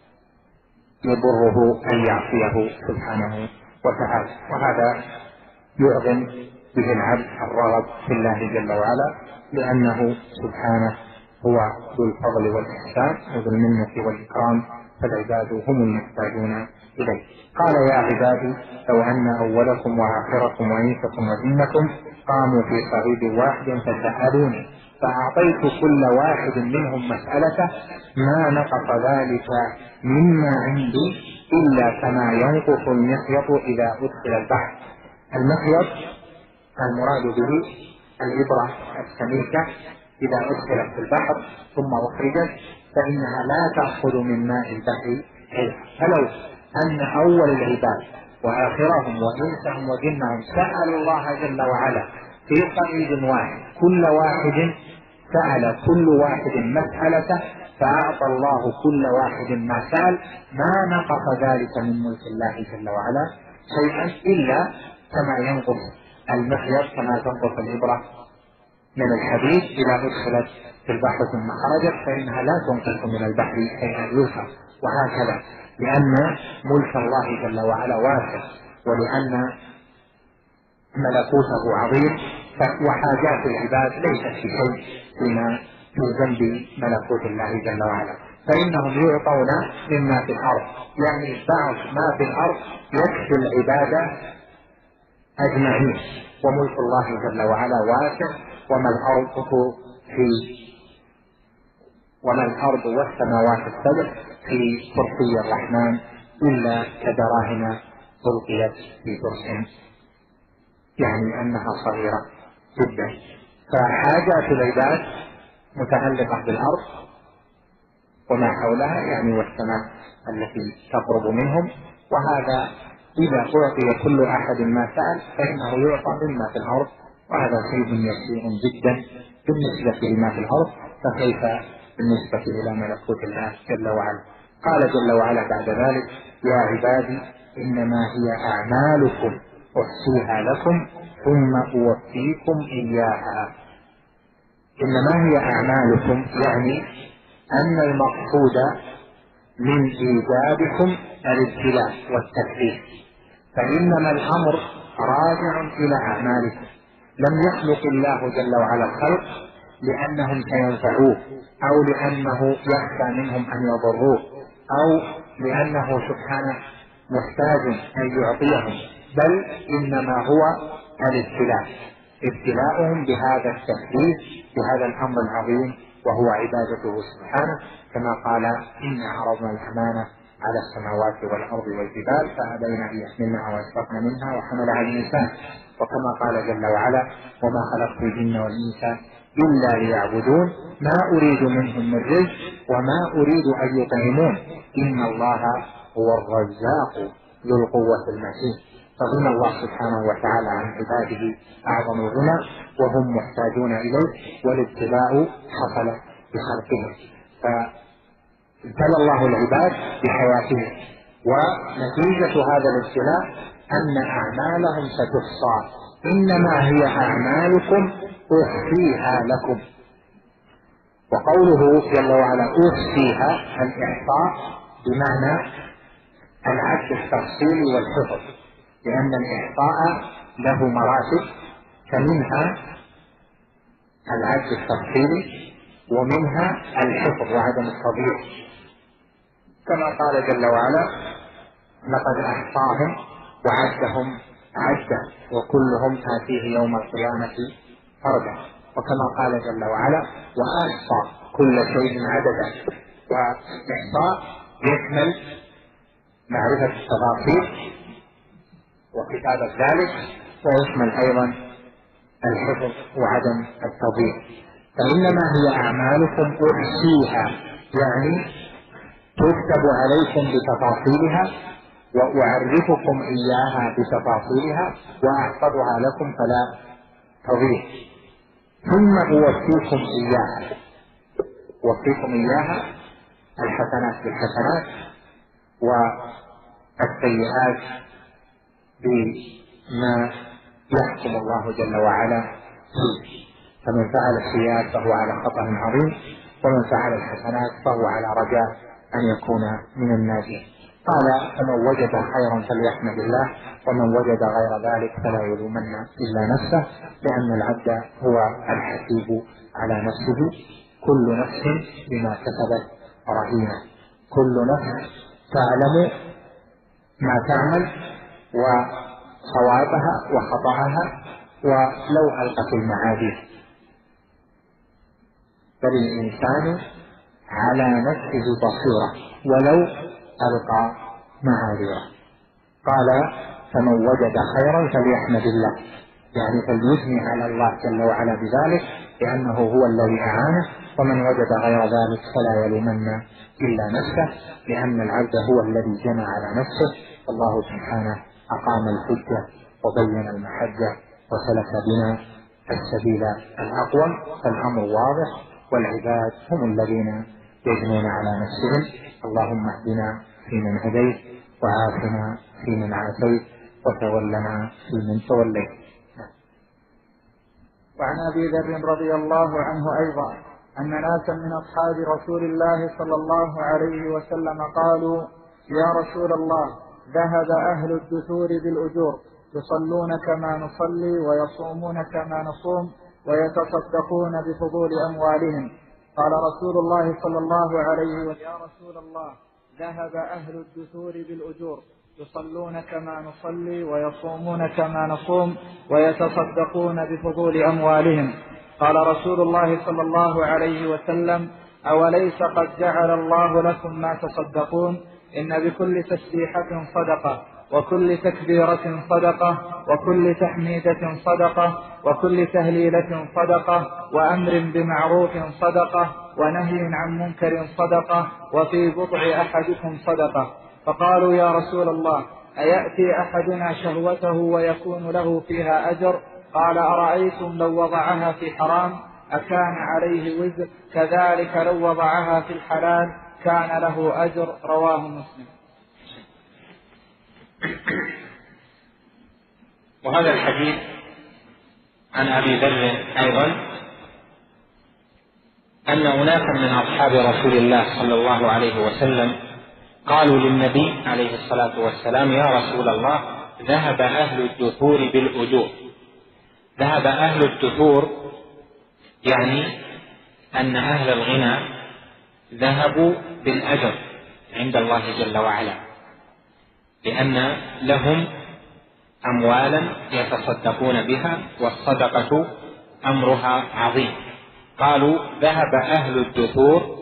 يضره أن يعصيه سبحانه وتعالى. وهذا يعظم به العبد الرغب في الله جل وعلا، لأنه سبحانه هو ذو الفضل والإحسان وذو المنة والإكرام، فالعباد هم المحتاجون إليه. قال: يا عبادي لو أن أولكم وآخركم وإنسكم وجنكم قاموا في صعيد واحد فسألوني فأعطيت كل واحد منهم مسألته ما نقص ذلك مما عندي إلا كما ينقص المخيط إذا أدخل البحر. المخيط المراد به الإبرة السميكة إذا أدخلت في البحر ثم أخرجت فإنها لا تأخذ من ماء البحر شيئا. فلو أن أول العباد وآخرهم وإنسهم وجنهم سألوا الله جل وعلا في صعيد واحد، كل واحد سأل كل واحد مسألته فأعطى الله كل واحد ما سأل، ما نقص ذلك من ملك الله جل وعلا شيئا إلا كما ينقص المخيط، كما تنقص الإبرة من الحديد إذا أدخلت في البحر ثم خرجت فإنها لا تنقص من البحر شيئا يوسف. وهكذا لأن ملك الله جل وعلا واسع، ولأن ملكوته عظيم، وحاجات العباد ليست في شيء فيما في جنب ملكوت الله جل وعلا، فإنهم يعطون مما في الأرض، يعني بعض ما في الأرض يكفي العبادة أجمعين. وملك الله جل وعلا واسع، وما الأرض في وما الأرض والسماوات السبع في كرسي الرحمن إلا كدراهم ألقيت في كرس، يعني أنها صغيرة جدا. فحاجات العباد متعلقة بالأرض وما حولها، يعني والسماء التي تقرب منهم. وهذا إذا أعطي كل أحد ما سأل فإنه يعطى مما في الأرض، وهذا شيء يسير جدا بالنسبة لما في الأرض، فكيف بالنسبة إلى ملكوت الله جل وعلا. قال جل وعلا بعد ذلك: يا عبادي إنما هي أعمالكم أحصيها لكم ثم أوفيكم إياها. إنما هي أعمالكم يعني أن المقصود من إيجابكم الابتلاء والتكليف، فإنما الأمر راجع إلى أعمالكم. لم يخلق الله جل وعلا الخلق لأنهم سينفعوه، أو لأنه يخشى منهم أن يضروه، أو لأنه سبحانه محتاج أن يعطيهم، بل إنما هو الابتلاء، ابتلاؤهم بهذا التكليف، بهذا الأمر العظيم وهو عبادته سبحانه، كما قال: إنا عرضنا الأمانة على السماوات والأرض والجبال فأبين أن يحملنها وأشفقن منها وحملها الإنسان. وكما قال جل وعلا: وما خلقت الجن والإنس إلا ليعبدون ما أريد منهم من رزق وما أريد أن يطعمون إن الله هو الرزاق ذو القوة المتين. فغنى الله سبحانه وتعالى عن عباده أعظم الغنى وهم محتاجون إليه، والابتلاء حصل بخلقهم، فابتلى الله العباد بحياتهم، ونتيجة هذا الابتلاء أن أعمالهم ستحصى. إنما هي أعمالكم أحصيها لكم. وقوله جل وعلا أحصيها الإحصاء بمعنى العد التفصيلي والحفظ، لأن الإحصاء له مراتب، فمنها العد التفصيلي ومنها الحفظ وعدم التضييع، كما قال جل وعلا: لقد أحصاهم وعدهم عدا وكلهم آتيه يوم القيامة فردا. وكما قال جل وعلا: وأحصى كل شيء عددا. والإحصاء يشمل معرفة التفاصيل وكتابة ذلك، ويشمل أيضا الحفظ وعدم التضييع. فإنما هي أعمالكم أحصيها، يعني تكتب عليكم بتفاصيلها وأعرفكم إياها بتفاصيلها وأحفظها لكم فلا تضيع، ثم أوفيكم إياها. أوفيكم إياها الحسنات بالحسنات والسيئات بما يحكم الله جل وعلا فيه. فمن فعل السيئات فهو على خطأ عظيم، ومن فعل الحسنات فهو على رجاء أن يكون من الناجين. قال: فمن وجد خيرا فليحمد الله، ومن وجد غير ذلك فلا يلومن إلا نفسه، لأن العبد هو الحسيب على نفسه. كل نفس بما كسبت رهينة. كل نفس تعلم ما تعمل وصوابها وخطأها ولو ألقت المعاذير، بل الإنسان على نفسه بصيرة ولو ألقى معاذيره. قال: فمن وجد خيرا فليحمد الله، يعني فليثني على الله جل وعلا بذلك، لأنه هو الذي أعانه. ومن وجد غير ذلك فلا يلومن إلا نفسه، لأن العبد هو الذي جنى على نفسه. الله سبحانه أقام الحجة وبين المحجة وسلك بنا السبيل الأقوم، فالأمر واضح، والعباد هم الذين يجنون على نفسهم. اللهم اهدنا فيمن هديت، وعافنا فيمن عافيت، وتولنا فيمن توليت. وعن أبي ذر رضي الله عنه أيضا أن ناسا من أصحاب رسول الله صلى الله عليه وسلم قالوا: يا رسول الله، ذهب أهل الدثور بالأجور، يصلون كما نصلي ويصومون كما نصوم ويتصدقون بفضول أموالهم. قال رسول الله صلى الله عليه وسلم: يا رسول الله، ذهب أهل الدثور بالأجور، يصلون كما نصلي ويصومون كما نصوم ويتصدقون بفضول أموالهم. قال رسول الله صلى الله عليه وسلم: أوليس قد جعل الله لكم ما تصدقون؟ إن بكل تسبيحة صدقة، وكل تكبيرة صدقة، وكل تحميدة صدقة، وكل تهليلة صدقة، وأمر بمعروف صدقة، ونهي عن منكر صدقة، وفي بضع أحدكم صدقة. فقالوا: يا رسول الله، أيأتي أحدنا شهوته ويكون له فيها أجر؟ قال: أرأيتم لو وضعها في حرام أكان عليه وزر؟ كذلك لو وضعها في الحلال كان له أجر. رواه مسلم. وهذا الحديث عن أبي ذر أيضا أن أناسا من أصحاب رسول الله صلى الله عليه وسلم قالوا للنبي عليه الصلاة والسلام: يا رسول الله، ذهب أهل الدثور بالأجور. ذهب أهل الدثور يعني أن أهل الغنى ذهبوا بالأجر عند الله جل وعلا، لأن لهم أموالا يتصدقون بها، والصدقة أمرها عظيم. قالوا: ذهب أهل الدثور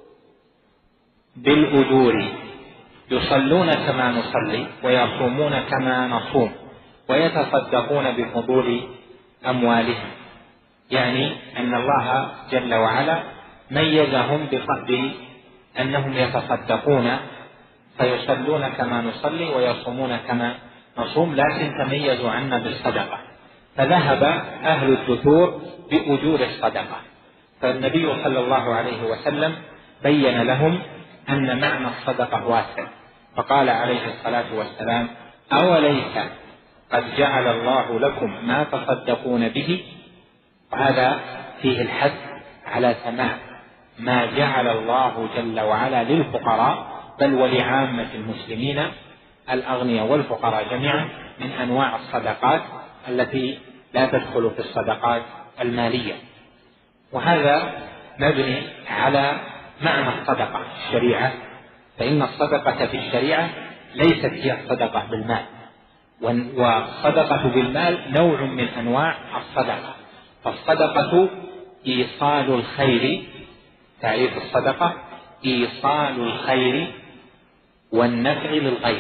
بالأجور، يصلون كما نصلي ويصومون كما نصوم ويتصدقون بفضول أموالهم، يعني أن الله جل وعلا ميزهم بأنهم يتصدقون فيصلون كما نصلي ويصومون كما نصوم، لكن تميزوا عنا بالصدقة. فذهب أهل الدثور بأجور الصدقة، فالنبي صلى الله عليه وسلم بين لهم أن معنى الصدقة واسع، فقال عليه الصلاة والسلام: أوليس قد جعل الله لكم ما تصدقون به؟ وهذا فيه الحث على سماع ما جعل الله جل وعلا للفقراء بل ولعامة المسلمين الأغنياء والفقراء جميعا من أنواع الصدقات التي لا تدخل في الصدقات المالية. وهذا مبني على معنى الصدقة في الشريعة، فإن الصدقة في الشريعة ليست هي الصدقة بالمال، والصدقة بالمال نوع من أنواع الصدقة. فالصدقة إيصال الخير، تعريف الصدقة إيصال الخير والنفع للغير،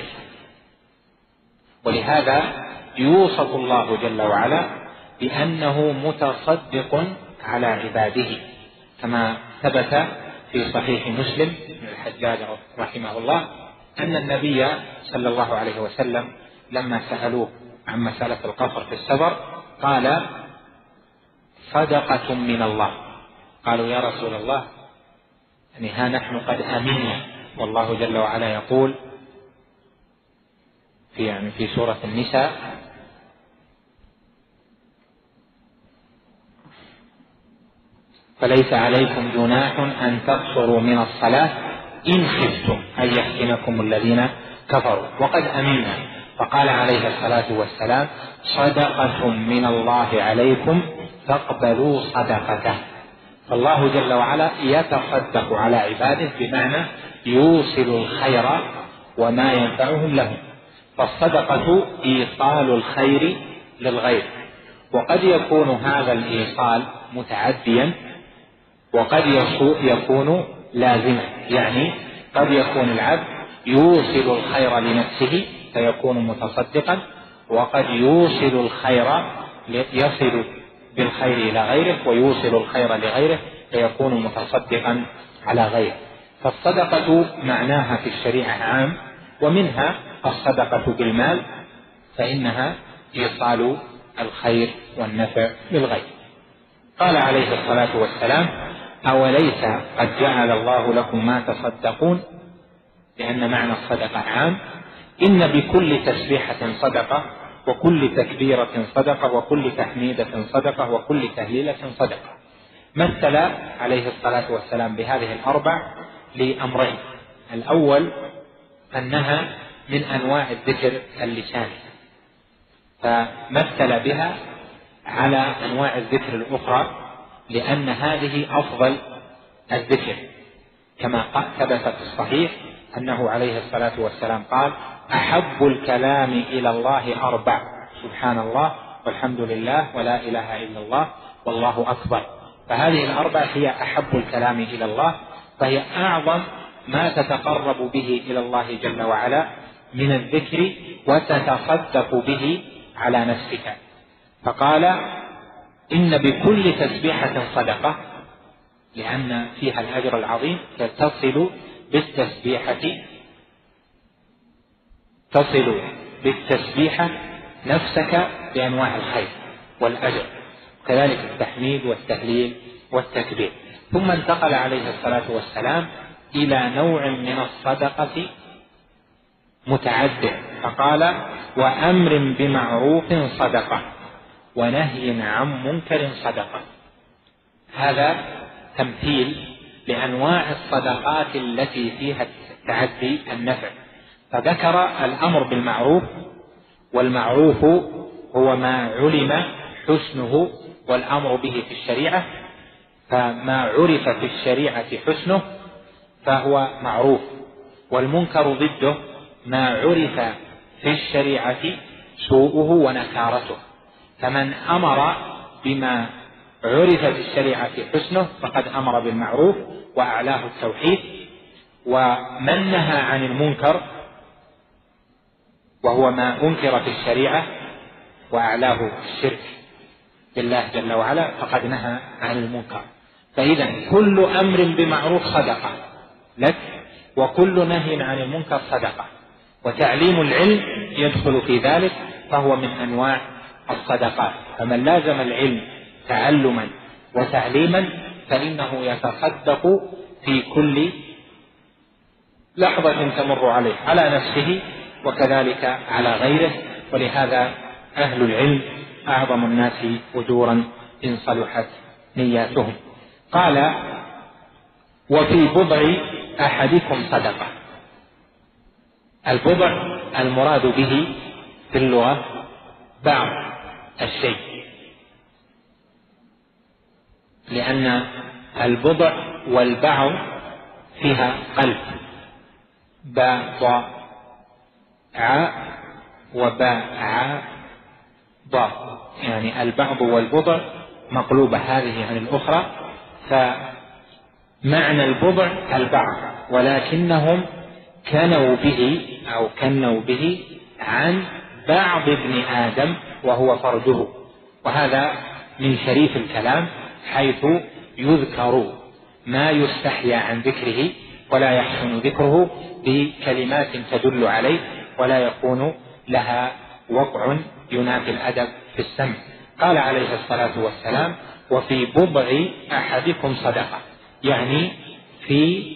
ولهذا يوصف الله جل وعلا بأنه متصدق على عباده، كما ثبت في صحيح مسلم بن الحجاج رحمه الله أن النبي صلى الله عليه وسلم لما سألوه عن مسألة القصر في السفر قال صدقة من الله. قالوا يا رسول الله يعني ها نحن قد أمنا، والله جل وعلا يقول في يعني في سورة النساء فليس عليكم جناح أن تقصروا من الصلاة إن خفتم أن يفتنكم الذين كفروا وقد أمنا. فقال عليه الصلاة والسلام صدقة من الله عليكم فاقبلوا صدقته. فالله جل وعلا يتصدق على عباده بمعنى يوصل الخير وما ينفعهم له. فالصدقة إيصال الخير للغير، وقد يكون هذا الإيصال متعديا وقد يكون لازما، يعني قد يكون العبد يوصل الخير لنفسه فيكون متصدقا، وقد يوصل الخير يصل بالخير إلى غيره ويوصل الخير لغيره فيكون متصدقا على غيره. فالصدقة معناها في الشريعة عام، ومنها الصدقة بالمال فإنها إيصال الخير والنفع للغير. قال عليه الصلاة والسلام أوليس قد جعل الله لكم ما تصدقون، لأن معنى الصدقة عام. إن بكل تسبيحة صدقة، وكل تكبيرة صدقة، وكل تحميدة صدقة، وكل تهليلة صدقة. مثل عليه الصلاة والسلام بهذه الأربع لأمرين: الأول أنها من أنواع الذكر اللساني، فمثل بها على أنواع الذكر الأخرى لأن هذه أفضل الذكر، كما ثبت في الصحيح أنه عليه الصلاة والسلام قال أحب الكلام إلى الله أربع: سبحان الله والحمد لله ولا إله إلا الله والله أكبر. فهذه الأربع هي أحب الكلام إلى الله، فهي أعظم ما تتقرب به إلى الله جل وعلا من الذكر وتتصدق به على نفسك. فقال إن بكل تسبيحة صدقة، لأن فيها الأجر العظيم، تصل بالتسبيحة تصل بالتسبيحة نفسك بأنواع الخير والأجر، كذلك التحميد والتهليل والتكبير. ثم انتقل عليه الصلاة والسلام إلى نوع من الصدقة متعدد، فقال وأمر بمعروف صدقة ونهي عن منكر صدقة. هذا تمثيل لأنواع الصدقات التي فيها تعدي النفع، فذكر الأمر بالمعروف، والمعروف هو ما علم حسنه والأمر به في الشريعة، فما عرف في الشريعة حسنه فهو معروف، والمنكر ضده ما عرف في الشريعة سوءه ونكارته. فمن أمر بما عرف في الشريعة حسنه فقد أمر بالمعروف وأعلاه التوحيد، ومن نهى عن المنكر وهو ما أنكر في الشريعة وأعلاه الشرك بالله جل وعلا فقد نهى عن المنكر. فإذا كل أمر بمعروف صدقة لك، وكل نهي عن المنكر صدقة، وتعليم العلم يدخل في ذلك فهو من أنواع الصدقات. فمن لازم العلم تعلما وتعليما فإنه يتصدق في كل لحظة تمر عليه على نفسه وكذلك على غيره. ولهذا أهل العلم أعظم الناس أجورا إن صلحت نياتهم. قال وفي بضع أحدكم صدقة. البضع المراد به في اللغة بعض الشيء، لأن البضع والبعض فيها قلب باء ضاء ع وباء ع ضاء، يعني البعض والبضع مقلوبة هذه عن الأخرى، فمعنى البضع البعض، ولكنهم كنوا به أو كنوا به عن بعض ابن آدم وهو فرده، وهذا من شريف الكلام حيث يذكر ما يستحيا عن ذكره ولا يحسن ذكره بكلمات تدل عليه ولا يكون لها وقع ينافي الأدب في السمع. قال عليه الصلاة والسلام: وفي بضع أحدكم صدقة، يعني في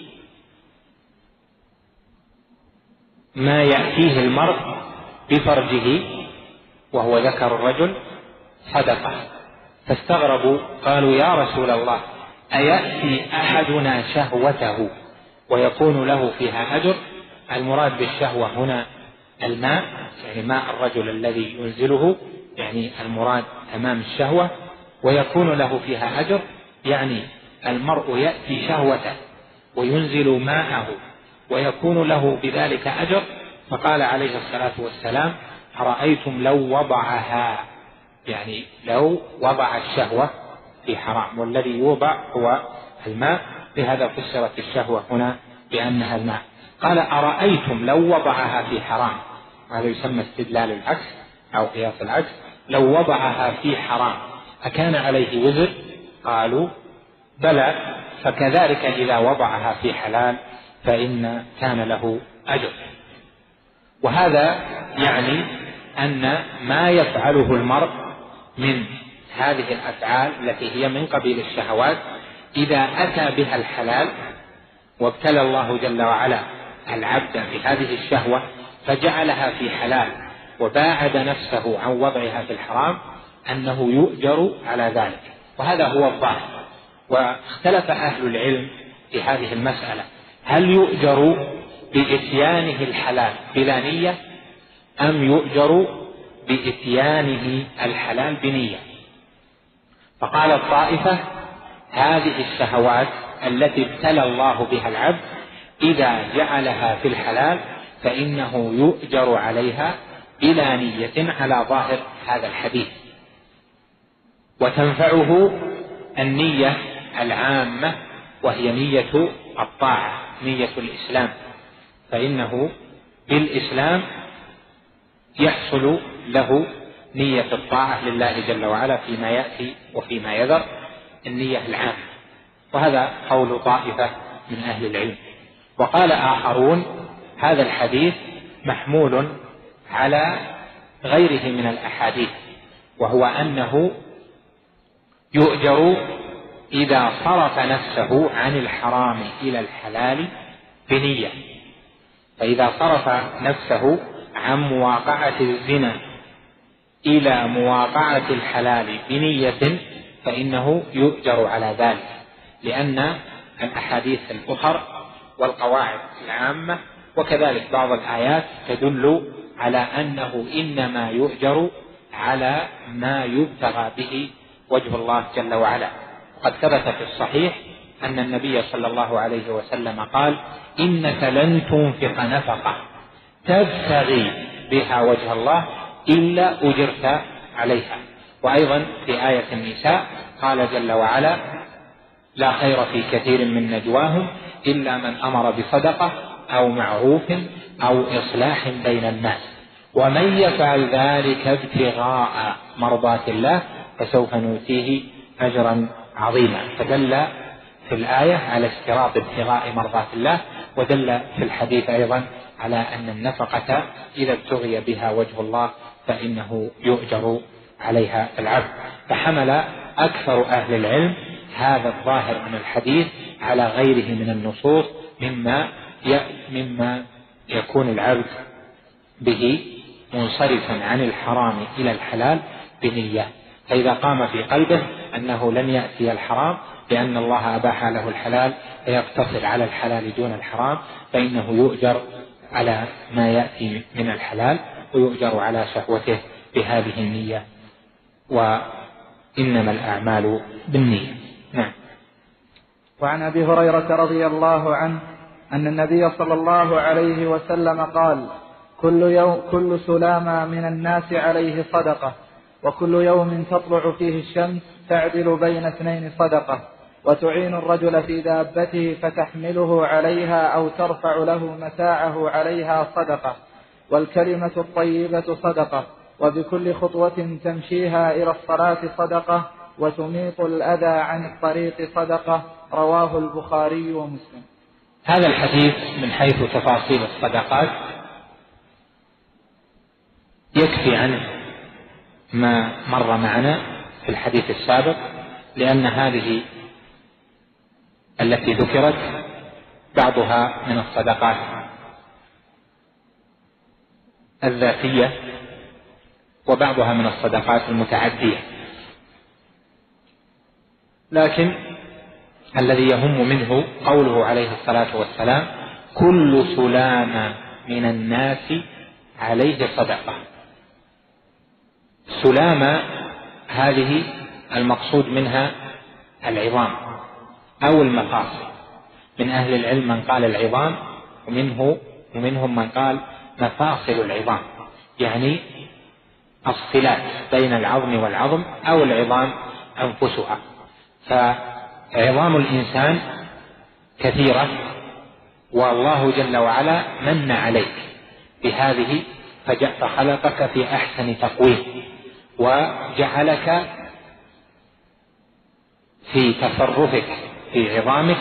ما يأتيه المرء بفرجه وهو ذكر الرجل صدقة. فاستغربوا قالوا: يا رسول الله، أيأتي أحدنا شهوته ويكون له فيها أجر؟ المراد بالشهوة هنا الماء، يعني ماء الرجل الذي ينزله، يعني المراد تمام الشهوة. ويكون له فيها أجر يعني المرء يأتي شهوته وينزل ماءه ويكون له بذلك أجر. فقال عليه الصلاة والسلام: أرأيتم لو وضعها، يعني لو وضع الشهوة في حرام، والذي يوضع هو الماء، بهذا فسرت الشهوة هنا بأنها الماء. قال: أرأيتم لو وضعها في حرام، وهذا يسمى استدلال العكس أو قياس العكس، لو وضعها في حرام أكان عليه وزر؟ قالوا: بلى، فكذلك إذا وضعها في حلال فإن كان له أجر. وهذا يعني أن ما يفعله المرء من هذه الأفعال التي هي من قبيل الشهوات إذا أتى بها الحلال وابتلى الله جل وعلا العبد بهذه الشهوة فجعلها في حلال وباعد نفسه عن وضعها في الحرام، أنه يؤجر على ذلك، وهذا هو الظاهر. واختلف أهل العلم في هذه المسألة: هل يؤجر بإتيانه الحلال بلا نية أم يؤجر بإتيانه الحلال بنية؟ فقال الطائفة: هذه الشهوات التي ابتلى الله بها العبد إذا جعلها في الحلال فإنه يؤجر عليها بلا نية على ظاهر هذا الحديث، وتنفعه النية العامة وهي نية الطاعة، نية الإسلام، فإنه بالإسلام يحصل له نية الطاعة لله جل وعلا فيما يأتي وفيما يذر، النية العامة. وهذا قول طائفة من أهل العلم. وقال آخرون: هذا الحديث محمول على غيره من الأحاديث، وهو أنه يؤجر إذا صرف نفسه عن الحرام إلى الحلال بنية. فإذا صرف نفسه عن مواقعة الزنا إلى مواقعة الحلال بنية فإنه يؤجر على ذلك، لأن الأحاديث الأخرى والقواعد العامة وكذلك بعض الآيات تدل على أنه إنما يؤجر على ما يبتغى به وجه الله جل وعلا. وقد ثبت في الصحيح أن النبي صلى الله عليه وسلم قال: إنك لن تنفق نفقة تبتغي بها وجه الله إلا أجرت عليها. وأيضا في آية النساء قال جل وعلا: لا خير في كثير من نجواهم إلا من أمر بصدقة أو معروف أو إصلاح بين الناس ومن يفعل ذلك ابتغاء مرضات الله فسوف نؤتيه أجرا عظيما. فدل في الآية على اشتراط ابتغاء مرضات الله، ودل في الحديث أيضا على أن النفقة إذا ابتغي بها وجه الله فإنه يؤجر عليها العبد. فحمل أكثر أهل العلم هذا الظاهر من الحديث على غيره من النصوص مما مما يكون العبد به منصرفا عن الحرام إلى الحلال بنية. فإذا قام في قلبه أنه لن يأتي الحرام لأن الله أباح له الحلال فيقتصر على الحلال دون الحرام فإنه يؤجر على ما يأتي من الحلال ويؤجر على شهوته بهذه النية، وإنما الأعمال بالنية. نعم. وعن أبي هريرة رضي الله عنه أن النبي صلى الله عليه وسلم قال: كل, يوم كل سلامة من الناس عليه صدقة، وكل يوم تطلع فيه الشمس تعدل بين اثنين صدقة، وتعين الرجل في دابته فتحمله عليها أو ترفع له متاعه عليها صدقة، والكلمة الطيبة صدقة، وبكل خطوة تمشيها إلى الصلاة صدقة، وتميط الأذى عن الطريق صدقة. رواه البخاري ومسلم. هذا الحديث من حيث تفاصيل الصدقات يكفي عنه ما مر معنا في الحديث السابق، لأن هذه التي ذكرت بعضها من الصدقات الذاتية وبعضها من الصدقات المتعدية، لكن الذي يهم منه قوله عليه الصلاة والسلام: كل سلامة من الناس عليه صدقة. سلامة هذه المقصود منها العظام أو المفاصل. من أهل العلم من قال العظام، ومنه ومنهم من قال مفاصل العظام، يعني الصلات بين العظم والعظم أو العظام أنفسها. فعظام الإنسان كثيرة، والله جل وعلا من عليك بهذه فخلقك في أحسن تقويم، وجعلك في تصرفك في عظامك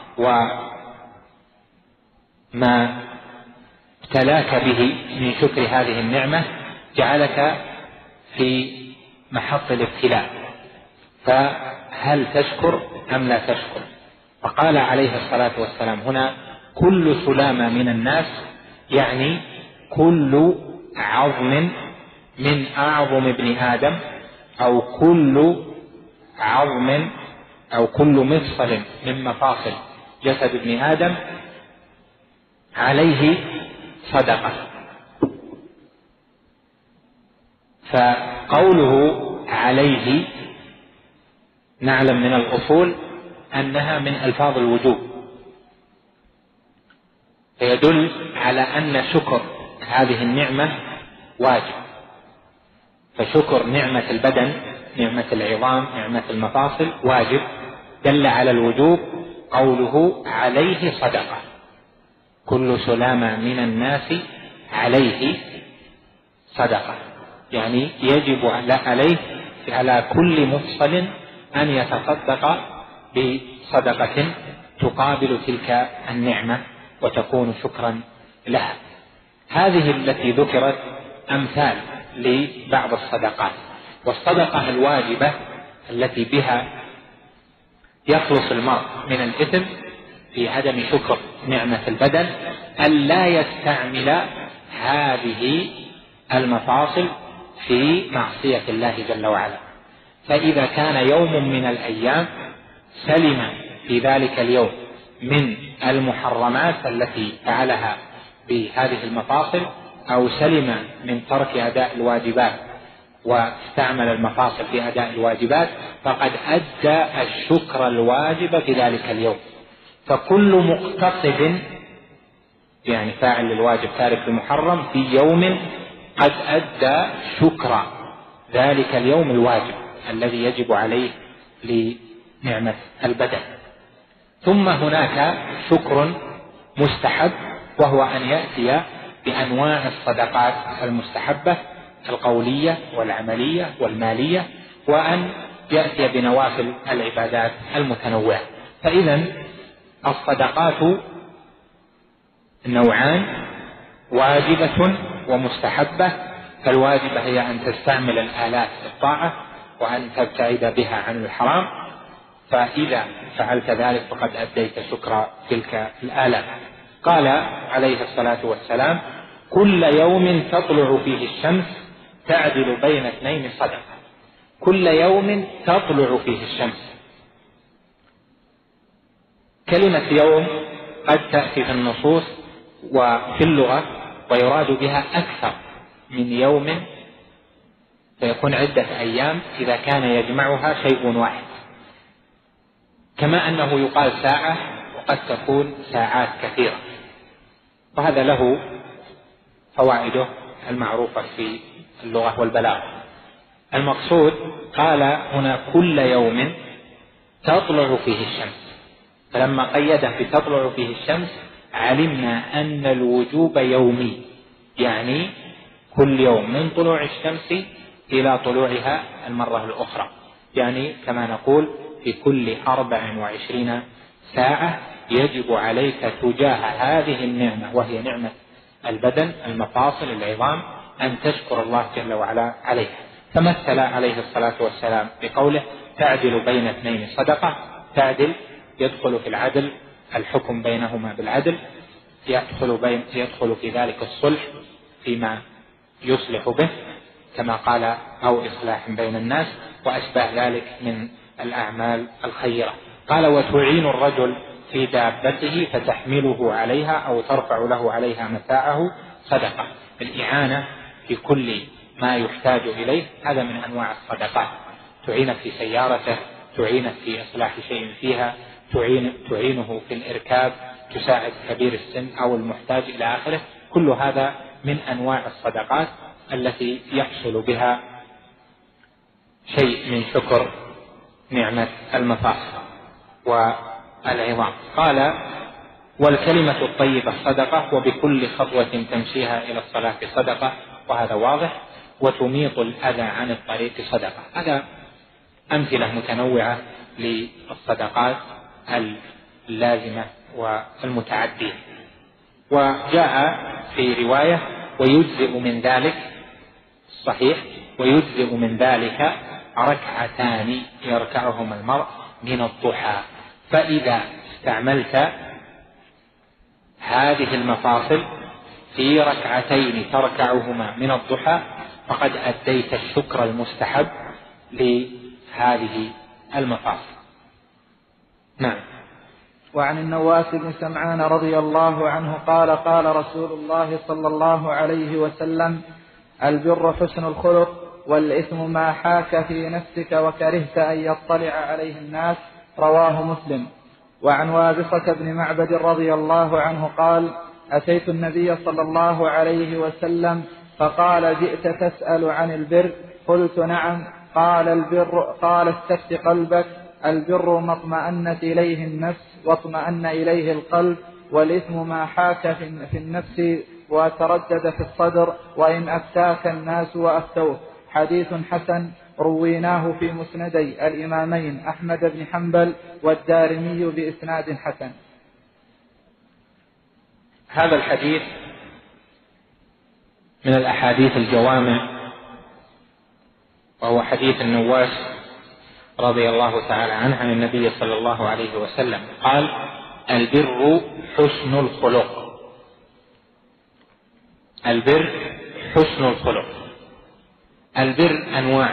وما ابتلاك به من شكر هذه النعمة جعلك في محط الابتلاء، فهل تشكر أم لا تشكر؟ فقال عليه الصلاة والسلام هنا: كل سلامة من الناس، يعني كل عظم من أعظم ابن آدم، أو كل عظم أو كل مفصل من مفاصل جسد ابن آدم عليه صدقة. فقوله عليه نعلم من الأصول أنها من ألفاظ الوجوب، فيدل على أن شكر هذه النعمة واجب. فشكر نعمة البدن، نعمة العظام، نعمة المفاصل واجب، دل على الوجوب قوله عليه صدقة. كل سلامة من الناس عليه صدقة، يعني يجب عليه على كل مفصل أن يتصدق بصدقة تقابل تلك النعمة وتكون شكرا لها. هذه التي ذكرت أمثال لبعض الصدقات. والصدقة الواجبة التي بها يخلص المرء من الإثم في عدم شكر نعمة البدن أن لا يستعمل هذه المفاصل في معصية الله جل وعلا. فإذا كان يوم من الأيام سلم في ذلك اليوم من المحرمات التي فعلها بهذه المفاصل، أو سلم من ترك أداء الواجبات واستعمل المفاصل في أداء الواجبات، فقد أدى الشكر الواجب في ذلك اليوم. فكل مقتصد يعني فاعل للواجب تارك المحرم في يوم قد أدى شكر ذلك اليوم الواجب الذي يجب عليه لنعمة البدن. ثم هناك شكر مستحب، وهو أن يأتي بأنواع الصدقات المستحبة القولية والعملية والمالية، وأن يأتي بنوافل العبادات المتنوعة. فإذا الصدقات نوعان: واجبة ومستحبة. فالواجبة هي أن تستعمل الآلات في الطاعة وأن تبتعد بها عن الحرام، فإذا فعلت ذلك فقد أديت شكر تلك الآلات. قال عليه الصلاة والسلام: كل يوم تطلع فيه الشمس تعدل بين اثنين صدقة. كل يوم تطلع فيه الشمس. كلمة يوم قد تأتي في النصوص وفي اللغة ويراد بها أكثر من يوم، فيكون عدة أيام إذا كان يجمعها شيء واحد، كما أنه يقال ساعة وقد تكون ساعات كثيرة، وهذا له فوائده المعروفة في اللغة والبلاغة. المقصود قال هنا كل يوم تطلع فيه الشمس، فلما قيده بتطلع فيه الشمس علمنا أن الوجوب يومي، يعني كل يوم من طلوع الشمس إلى طلوعها المرة الأخرى، يعني كما نقول في كل أربع وعشرين ساعة يجب عليك تجاه هذه النعمة وهي نعمة البدن المفاصل العظام أن تشكر الله جل وعلا عليها. فمثل عليه الصلاة والسلام بقوله تعدل بين اثنين صدقة. تعدل يدخل في العدل الحكم بينهما بالعدل، يدخل, بين يدخل في ذلك الصلح فيما يصلح به كما قال أو إصلاح بين الناس وأشباه ذلك من الأعمال الخيرة. قال وتعين الرجل في دابته فتحمله عليها أو ترفع له عليها متاعه صدقة. الإعانة في كل ما يحتاج إليه هذا من أنواع الصدقات، تعينه في سيارته، تعينه في إصلاح شيء فيها، تعين تعينه في الإركاب، تساعد كبير السن أو المحتاج إلى آخره. كل هذا من أنواع الصدقات التي يحصل بها شيء من شكر نعمة المفاصل والعظام. قال والكلمة الطيبة صدقة وبكل خطوة تمشيها إلى الصلاة صدقة، وهذا واضح. وتميط الأذى عن الطريق صدقة. هذا أمثلة متنوعة للصدقات اللازمة والمتعدية. وجاء في رواية ويجزئ من ذلك صحيح ويجزئ من ذلك ركعتان يركعهما المرء من الضحى. فإذا استعملت هذه المفاصل في ركعتين تركعهما من الضحى فقد أديت الشكر المستحب لهذه المفاصل. نعم. وعن النواس بن سمعان رضي الله عنه قال قال رسول الله صلى الله عليه وسلم البر حسن الخلق والإثم ما حاك في نفسك وكرهت أن يطلع عليه الناس، رواه مسلم. وعن وابصة بن معبد رضي الله عنه قال أتيت النبي صلى الله عليه وسلم فقال جئت تسأل عن البر؟ قلت نعم. قال البر قال استفت قلبك، البر ما اطمأنت إليه النفس واطمأن إليه القلب، والإثم ما حاك في النفس وتردد في الصدر وإن أفتاك الناس وأفتوه. حديث حسن رويناه في مسندي الإمامين أحمد بن حنبل والدارمي بإسناد حسن. هذا الحديث من الأحاديث الجوامع، وهو حديث النواس رضي الله تعالى عنه عن النبي صلى الله عليه وسلم قال البر حسن الخلق. البر حسن الخلق. البر أنواع،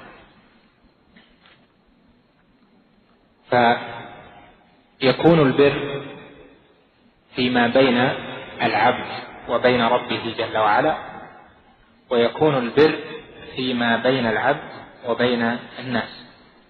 فيكون البر فيما بين العبد وبين ربه جل وعلا، ويكون البر فيما بين العبد وبين الناس.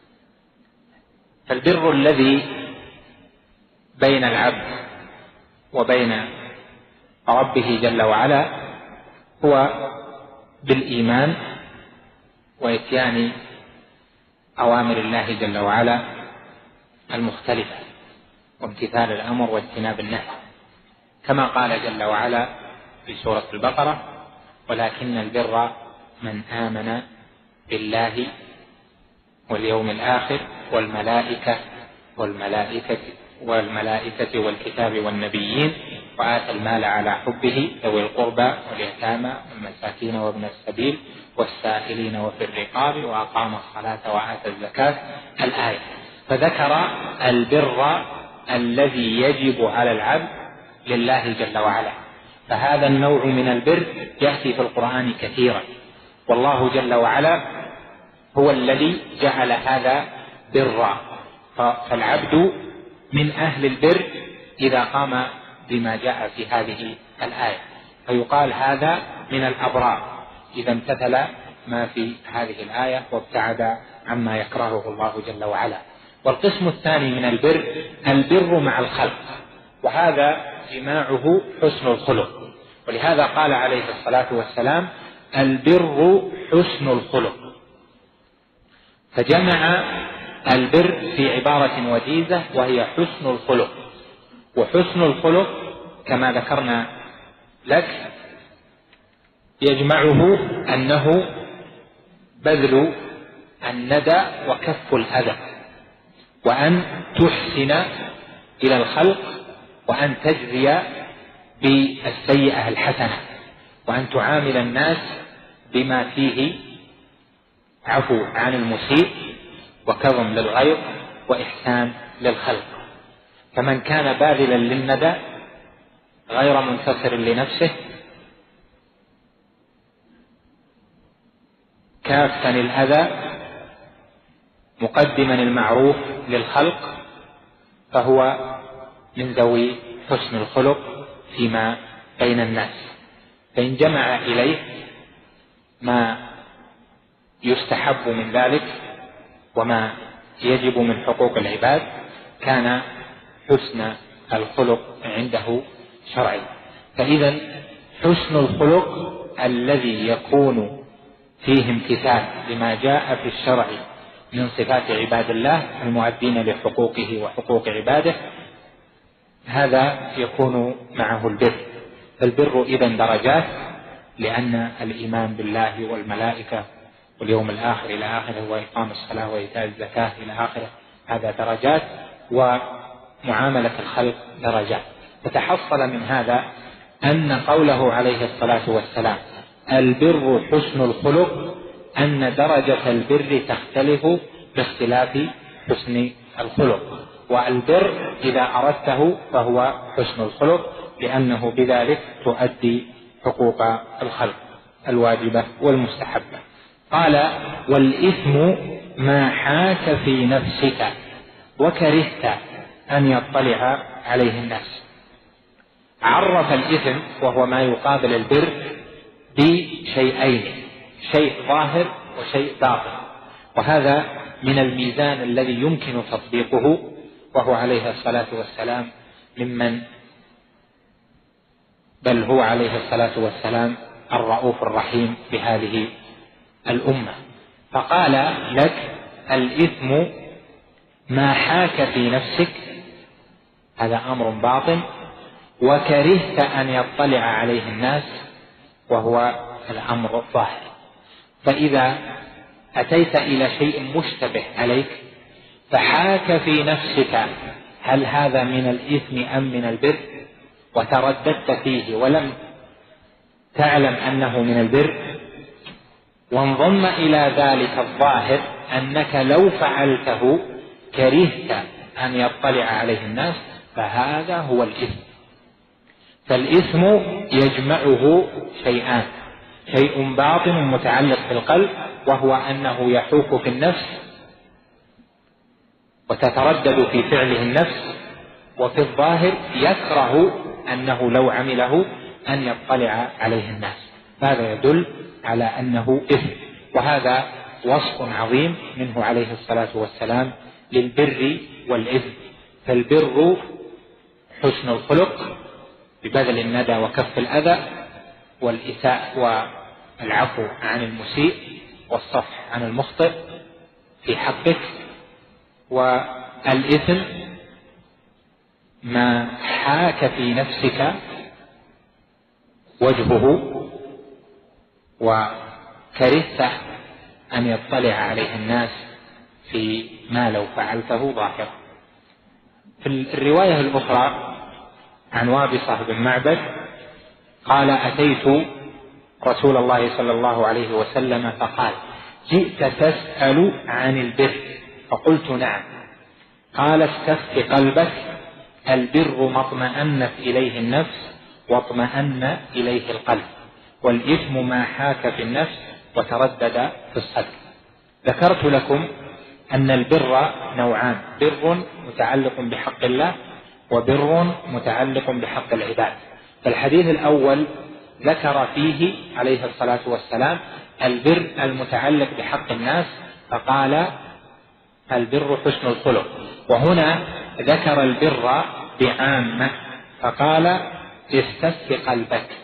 فالبر الذي بين العبد وبين ربه جل وعلا هو بالإيمان وإتيان أوامر الله جل وعلا المختلفة وامتثال الأمر واجتناب النهي، كما قال جل وعلا في سورة البقرة ولكن البر من آمن بالله واليوم الآخر والملائكة والملائكة والملائكة والكتاب والنبيين وآتى المال على حبه ذوي القربى واليتامى والمساكين وابن السبيل والسائلين وفي الرقاب وأقام الصلاة وآتى الزكاة الآية. فذكر البر الذي يجب على العبد لله جل وعلا. فهذا النوع من البر يأتي في القرآن كثيرا، والله جل وعلا هو الذي جعل هذا برا. فالعبد من أهل البر إذا قام بما جاء في هذه الآية، فيقال هذا من الأبرار إذا امتثل ما في هذه الآية وابتعد عما يكرهه الله جل وعلا. والقسم الثاني من البر البر مع الخلق، وهذا جماعه حسن الخلق. ولهذا قال عليه الصلاة والسلام: البر حسن الخلق. فجمع البر في عبارة وجيزة وهي حسن الخلق. وحسن الخلق كما ذكرنا لك يجمعه أنه بذل الندى وكف الأذى، وأن تحسن إلى الخلق، وأن تجزي بالسيئة الحسنة، وأن تعامل الناس بما فيه عفو عن المسيء وكظم للغيظ وإحسان للخلق. فمن كان باذلا للندى غير منتصر لنفسه كافا الأذى مقدما المعروف للخلق، فهو من ذوي حسن الخلق فيما بين الناس. فإن جمع إليه ما يستحب من ذلك وما يجب من حقوق العباد كان حسن الخلق عنده شرعي. فإذا حسن الخلق الذي يكون فيه امتثال لما جاء في الشرع من صفات عباد الله المؤدين لحقوقه وحقوق عباده، هذا يكون معه البر. فالبر إذن درجات، لأن الإيمان بالله والملائكة واليوم الآخر إلى آخره، وإقام الصلاة وإيتاء الزكاة إلى آخره، هذا درجات، ومعاملة الخلق درجات. فتحصل من هذا أن قوله عليه الصلاة والسلام البر حسن الخلق، أن درجة البر تختلف باختلاف حسن الخلق. والبر إذا أردته فهو حسن الخلق، لأنه بذلك تؤدي حقوق الخلق الواجبة والمستحبة. قال: والإثم ما حاك في نفسك وكرهت أن يطلع عليه الناس. عرف الإثم وهو ما يقابل البر بشيئين: شيء ظاهر وشيء باطن، وهذا من الميزان الذي يمكن تطبيقه، وهو عليه الصلاة والسلام ممن بل هو عليه الصلاة والسلام الرؤوف الرحيم بهذه الأمة. فقال لك: الإثم ما حاك في نفسك، هذا أمر باطن، وكرهت أن يطلع عليه الناس، وهو الأمر الظاهر. فإذا أتيت إلى شيء مشتبه عليك فحاك في نفسك هل هذا من الإثم أم من البر، وترددت فيه ولم تعلم أنه من البر، وانضم إلى ذلك الظاهر أنك لو فعلته كرهت أن يطلع عليه الناس، فهذا هو الإثم. فالإثم يجمعه شيئان: شيء باطن متعلق بالقلب، وهو أنه يحوك في النفس وتتردد في فعله النفس، وفي الظاهر يكره أنه لو عمله أن يطلع عليه الناس. هذا يدل على أنه إثم، وهذا وصف عظيم منه عليه الصلاة والسلام للبر والإثم. فالبر حسن الخلق ببذل الندى وكف الأذى والإساءة والعفو عن المسيء والصفح عن المخطئ في حقك. والإثم ما حاك في نفسك وجهه وكرهت أن يطلع عليه الناس في ما لو فعلته ظاهرا. في الرواية الأخرى عن وابصة بن معبد قال: أتيت رسول الله صلى الله عليه وسلم فقال: جئت تسأل عن البر؟ فقلت: نعم. قال: استفت قلبك، البر ما اطمأنت إليه النفس واطمأن إليه القلب، والإثم ما حاك في النفس وتردد في الصدر. ذكرت لكم أن البر نوعان: بر متعلق بحق الله، وبر متعلق بحق العباد. فالحديث الأول ذكر فيه عليه الصلاة والسلام البر المتعلق بحق الناس، فقال: البر حسن الخلق. وهنا ذكر البر بعامة فقال: استفت قلبك،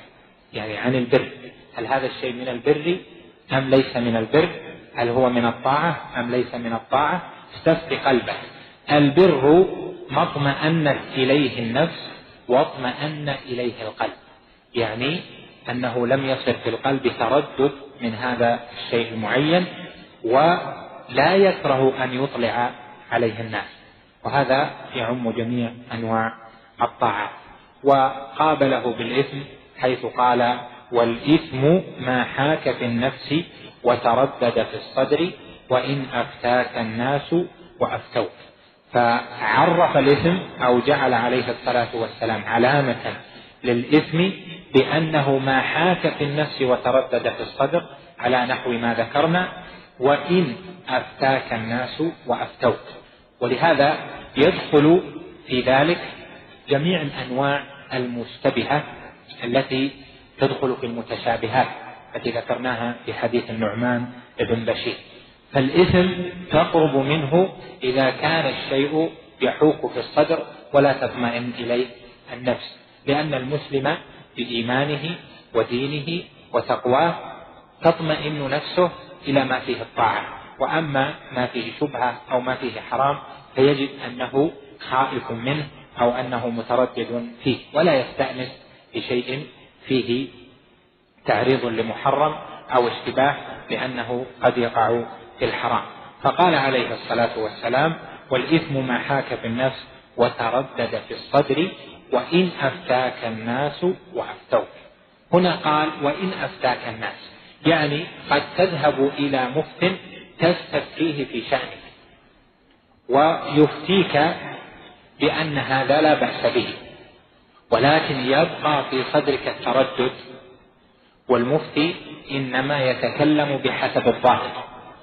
يعني عن البر، هل هذا الشيء من البر أم ليس من البر؟ هل هو من الطاعة أم ليس من الطاعة؟ استفت قلبه. البر ما اطمأنت إليه النفس واطمأن إليه القلب، يعني أنه لم يصل في القلب تردد من هذا الشيء المعين، ولا يكره أن يطلع عليه الناس، وهذا يعم جميع أنواع الطاعة. وقابله بالإثم حيث قال: والإثم ما حاك في النفس وتردد في الصدر وإن أفتاك الناس وأفتوك. فعرف الإثم أو جعل عليه الصلاة والسلام علامة للإثم بأنه ما حاك في النفس وتردد في الصدر على نحو ما ذكرنا، وإن أفتاك الناس وأفتوك. ولهذا يدخل في ذلك جميع الأنواع المشتبهة التي تدخل في المتشابهات التي ذكرناها في حديث النعمان بن بشير. فالإثم تقرب منه إذا كان الشيء يحوك في الصدر ولا تطمئن إليه النفس، لأن المسلم بإيمانه ودينه وتقواه تطمئن نفسه إلى ما فيه الطاعة، وأما ما فيه شبهة أو ما فيه حرام فيجد أنه خائف منه أو أنه متردد فيه، ولا يستأنس بشيء فيه تعريض لمحرم أو اشتباه، لأنه قد يقع في الحرام. فقال عليه الصلاة والسلام: والإثم ما حاك في النفس وتردد في الصدر وإن أفتاك الناس وأفتوك. هنا قال: وإن أفتاك الناس، يعني قد تذهب إلى مفتٍ تستفتيه في شأنك ويفتيك بأن هذا لا بأس به، ولكن يبقى في صدرك التردد، والمفتي إنما يتكلم بحسب الظاهر،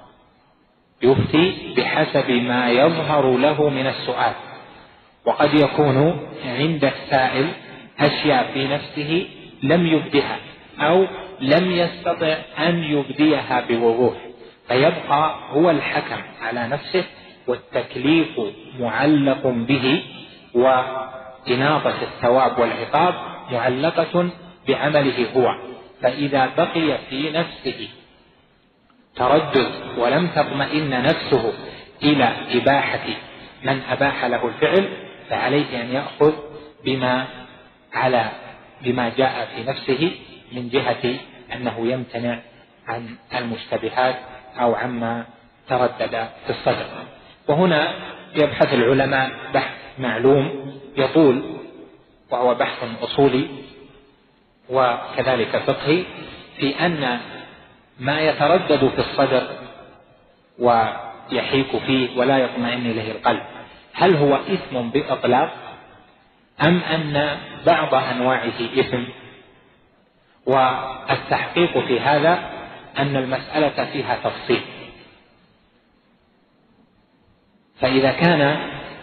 يفتي بحسب ما يظهر له من السؤال، وقد يكون عند السائل أشياء في نفسه لم يبدها أو لم يستطع أن يبديها بوضوح، فيبقى هو الحكم على نفسه، والتكليف معلق به، وإناطة الثواب والعقاب معلقة بعمله هو. فإذا بقي في نفسه تردد ولم تطمئن نفسه إلى إباحة من أباح له الفعل، فعليه أن يأخذ بما على بما جاء في نفسه من جهة أنه يمتنع عن المشتبهات أو عما تردد في الصدر. وهنا يبحث العلماء بحث معلوم يطول، وهو بحث أصولي وكذلك فقهي، في أن ما يتردد في الصدر ويحيك فيه ولا يطمئن إليه القلب، هل هو إثم بإطلاق أم أن بعض أنواعه إثم؟ والتحقيق في هذا أن المسألة فيها تفصيل. فإذا كان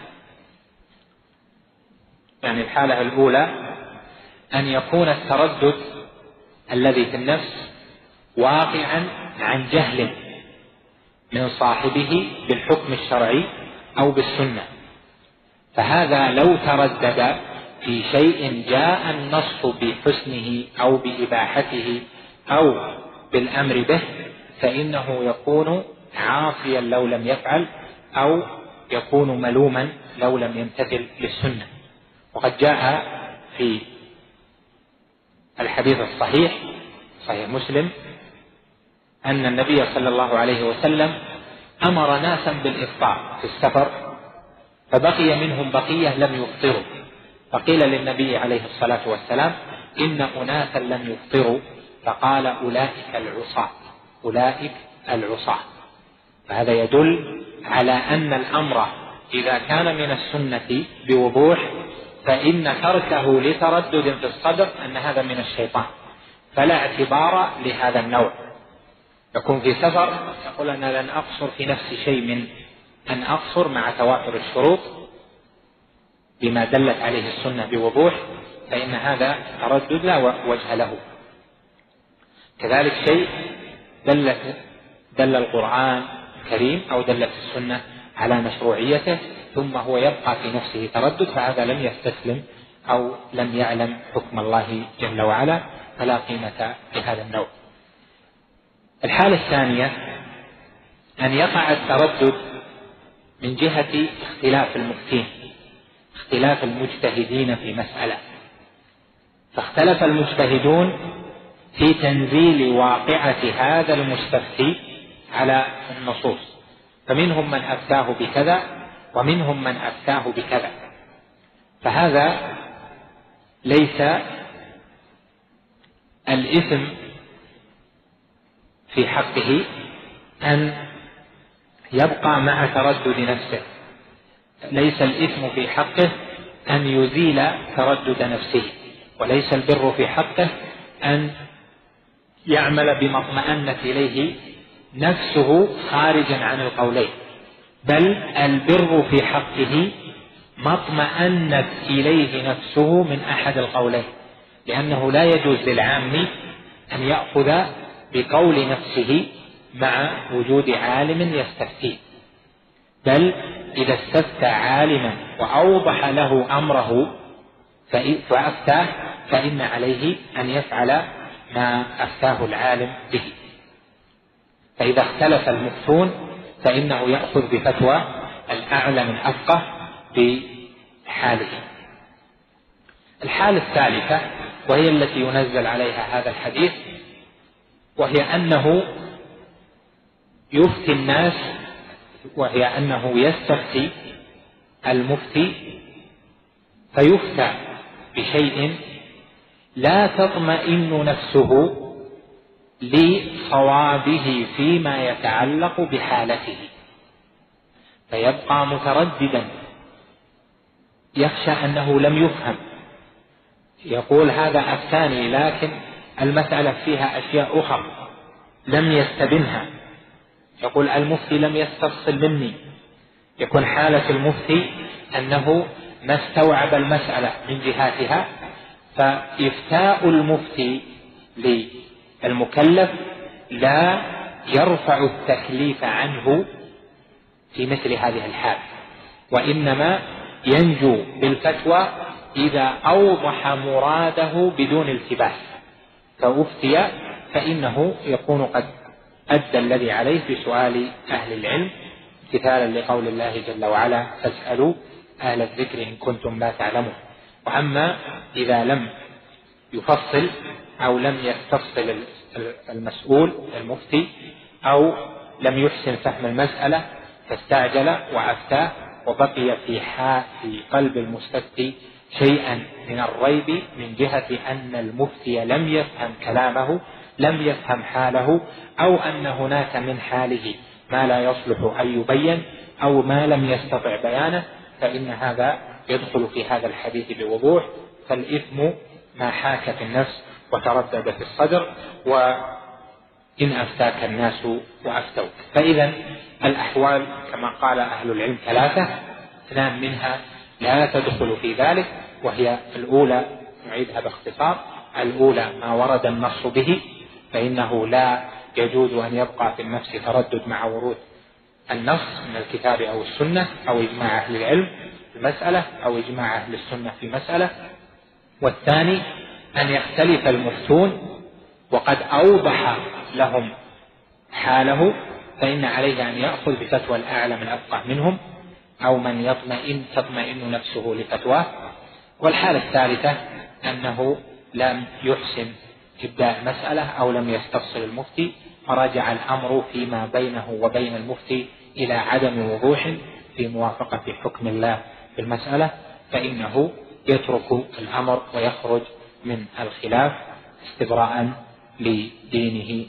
يعني الحالة الأولى أن يكون التردد الذي في النفس واقعا عن جهل من صاحبه بالحكم الشرعي أو بالسنة، فهذا لو تردد في شيء جاء النص بحسنه أو بإباحته أو بالأمر به فإنه يكون عاصيا لو لم يفعل، أو يكون ملوما لو لم يمتثل للسنة. وقد جاء في الحديث الصحيح صحيح مسلم أن النبي صلى الله عليه وسلم أمر ناسا بالإفطار في السفر، فبقي منهم بقية لم يفطروا، فقيل للنبي عليه الصلاة والسلام: إن أناسا لم يفطروا، فقال: أولئك العصاة أولئك العصاة. فهذا يدل على أن الأمر إذا كان من السنة بوضوح فإن تركه لتردد في الصدر أن هذا من الشيطان، فلا اعتبار لهذا النوع. يكون في سفر يقول: أنا لن أقصر في نفس شيء من أن أقصر مع توافر الشروط بما دلت عليه السنة بوضوح، فإن هذا تردد لا وجه له. كذلك شيء دلت دل القرآن الكريم أو دلت السنة على مشروعيته ثم هو يبقى في نفسه تردد، فهذا لم يستسلم أو لم يعلم حكم الله جل وعلا، فلا قيمة لهذا النوع. الحالة الثانية أن يقع التردد من جهة اختلاف المفتين، اختلاف المجتهدين في مسألة، فاختلف المجتهدون في تنزيل واقعة هذا المستفتي على النصوص، فمنهم من أفتاه بكذا ومنهم من أفتاه بكذا، فهذا ليس الإثم في حقه أن يبقى مع تردد نفسه، ليس الإثم في حقه أن يزيل تردد نفسه، وليس البر في حقه أن يعمل بما اطمأنت إليه نفسه خارجا عن القولين، بل البر في حقه ما اطمأنت إليه نفسه من أحد القولين، لأنه لا يجوز للعام أن يأخذ بقول نفسه مع وجود عالم يستفتيه، بل إذا استفتى عالما وأوضح له أمره فأفتاه فإن عليه أن يفعل ما أفتاه العالم به. فإذا اختلف المفتون فإنه يأخذ بفتوى الأعلم الأفقه بحاله. الحالة الثالثة وهي التي ينزل عليها هذا الحديث، وهي أنه يفتي الناس، وهي أنه يستفتي المفتي فيفتى بشيء لا تطمئن نفسه لصوابه فيما يتعلق بحالته، فيبقى مترددا يخشى أنه لم يفهم، يقول هذا أفتاني لكن المسألة فيها أشياء أخرى لم يستبنها، يقول المفتي لم يستفصل مني، يكون حالة المفتي أنه ما استوعب المسألة من جهاتها، فإفتاء المفتي للمكلف لا يرفع التكليف عنه في مثل هذه الحال، وإنما ينجو بالفتوى إذا أوضح مراده بدون التباس، فأفتي فإنه يكون قد أدى الذي عليه بسؤال أهل العلم، امتثالا لقول الله جل وعلا فاسألوا أهل الذكر إن كنتم لا تعلمون. وأما إذا لم يفصل أو لم يستفصل المسؤول المفتي أو لم يحسن فهم المسألة فاستعجل وأفتاه، وبقي في في قلب المستفتي شيئا من الريب من جهة أن المفتي لم يفهم كلامه، لم يفهم حاله، أو أن هناك من حاله ما لا يصلح أن يبين أو ما لم يستطع بيانه، فإن هذا يدخل في هذا الحديث بوضوح. فالإثم ما حاك في النفس وتردد في الصدر، وإن أفتاك الناس وأفتوك. فإذا الأحوال كما قال أهل العلم ثلاثة، اثنان منها لا تدخل في ذلك، وهي الأولى نعيدها باختصار، الأولى ما ورد النص به، فإنه لا يجوز أن يبقى في النفس تردد مع ورود النص من الكتاب أو السنة أو إجماع أهل العلم في المسألة أو إجماع أهل السنة في مسألة. والثاني أن يختلف المفتون وقد أوضح لهم حاله، فإن عليه أن يأخذ بفتوى الأعلم الأفقه منهم أو من يطمئن تطمئن نفسه لفتواه. والحالة الثالثة أنه لم يحسن إبداء مسألة أو لم يستفصل المفتي، فرجع الأمر فيما بينه وبين المفتي إلى عدم وضوح في موافقة حكم الله في المسألة، فإنه يترك الأمر ويخرج من الخلاف استبراء لدينه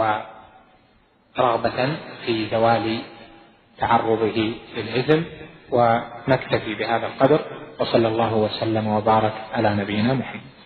ورغبة في زوال تعرضه للإثم. ونكتفي بهذا القدر، وصلى الله وسلم وبارك على نبينا محمد.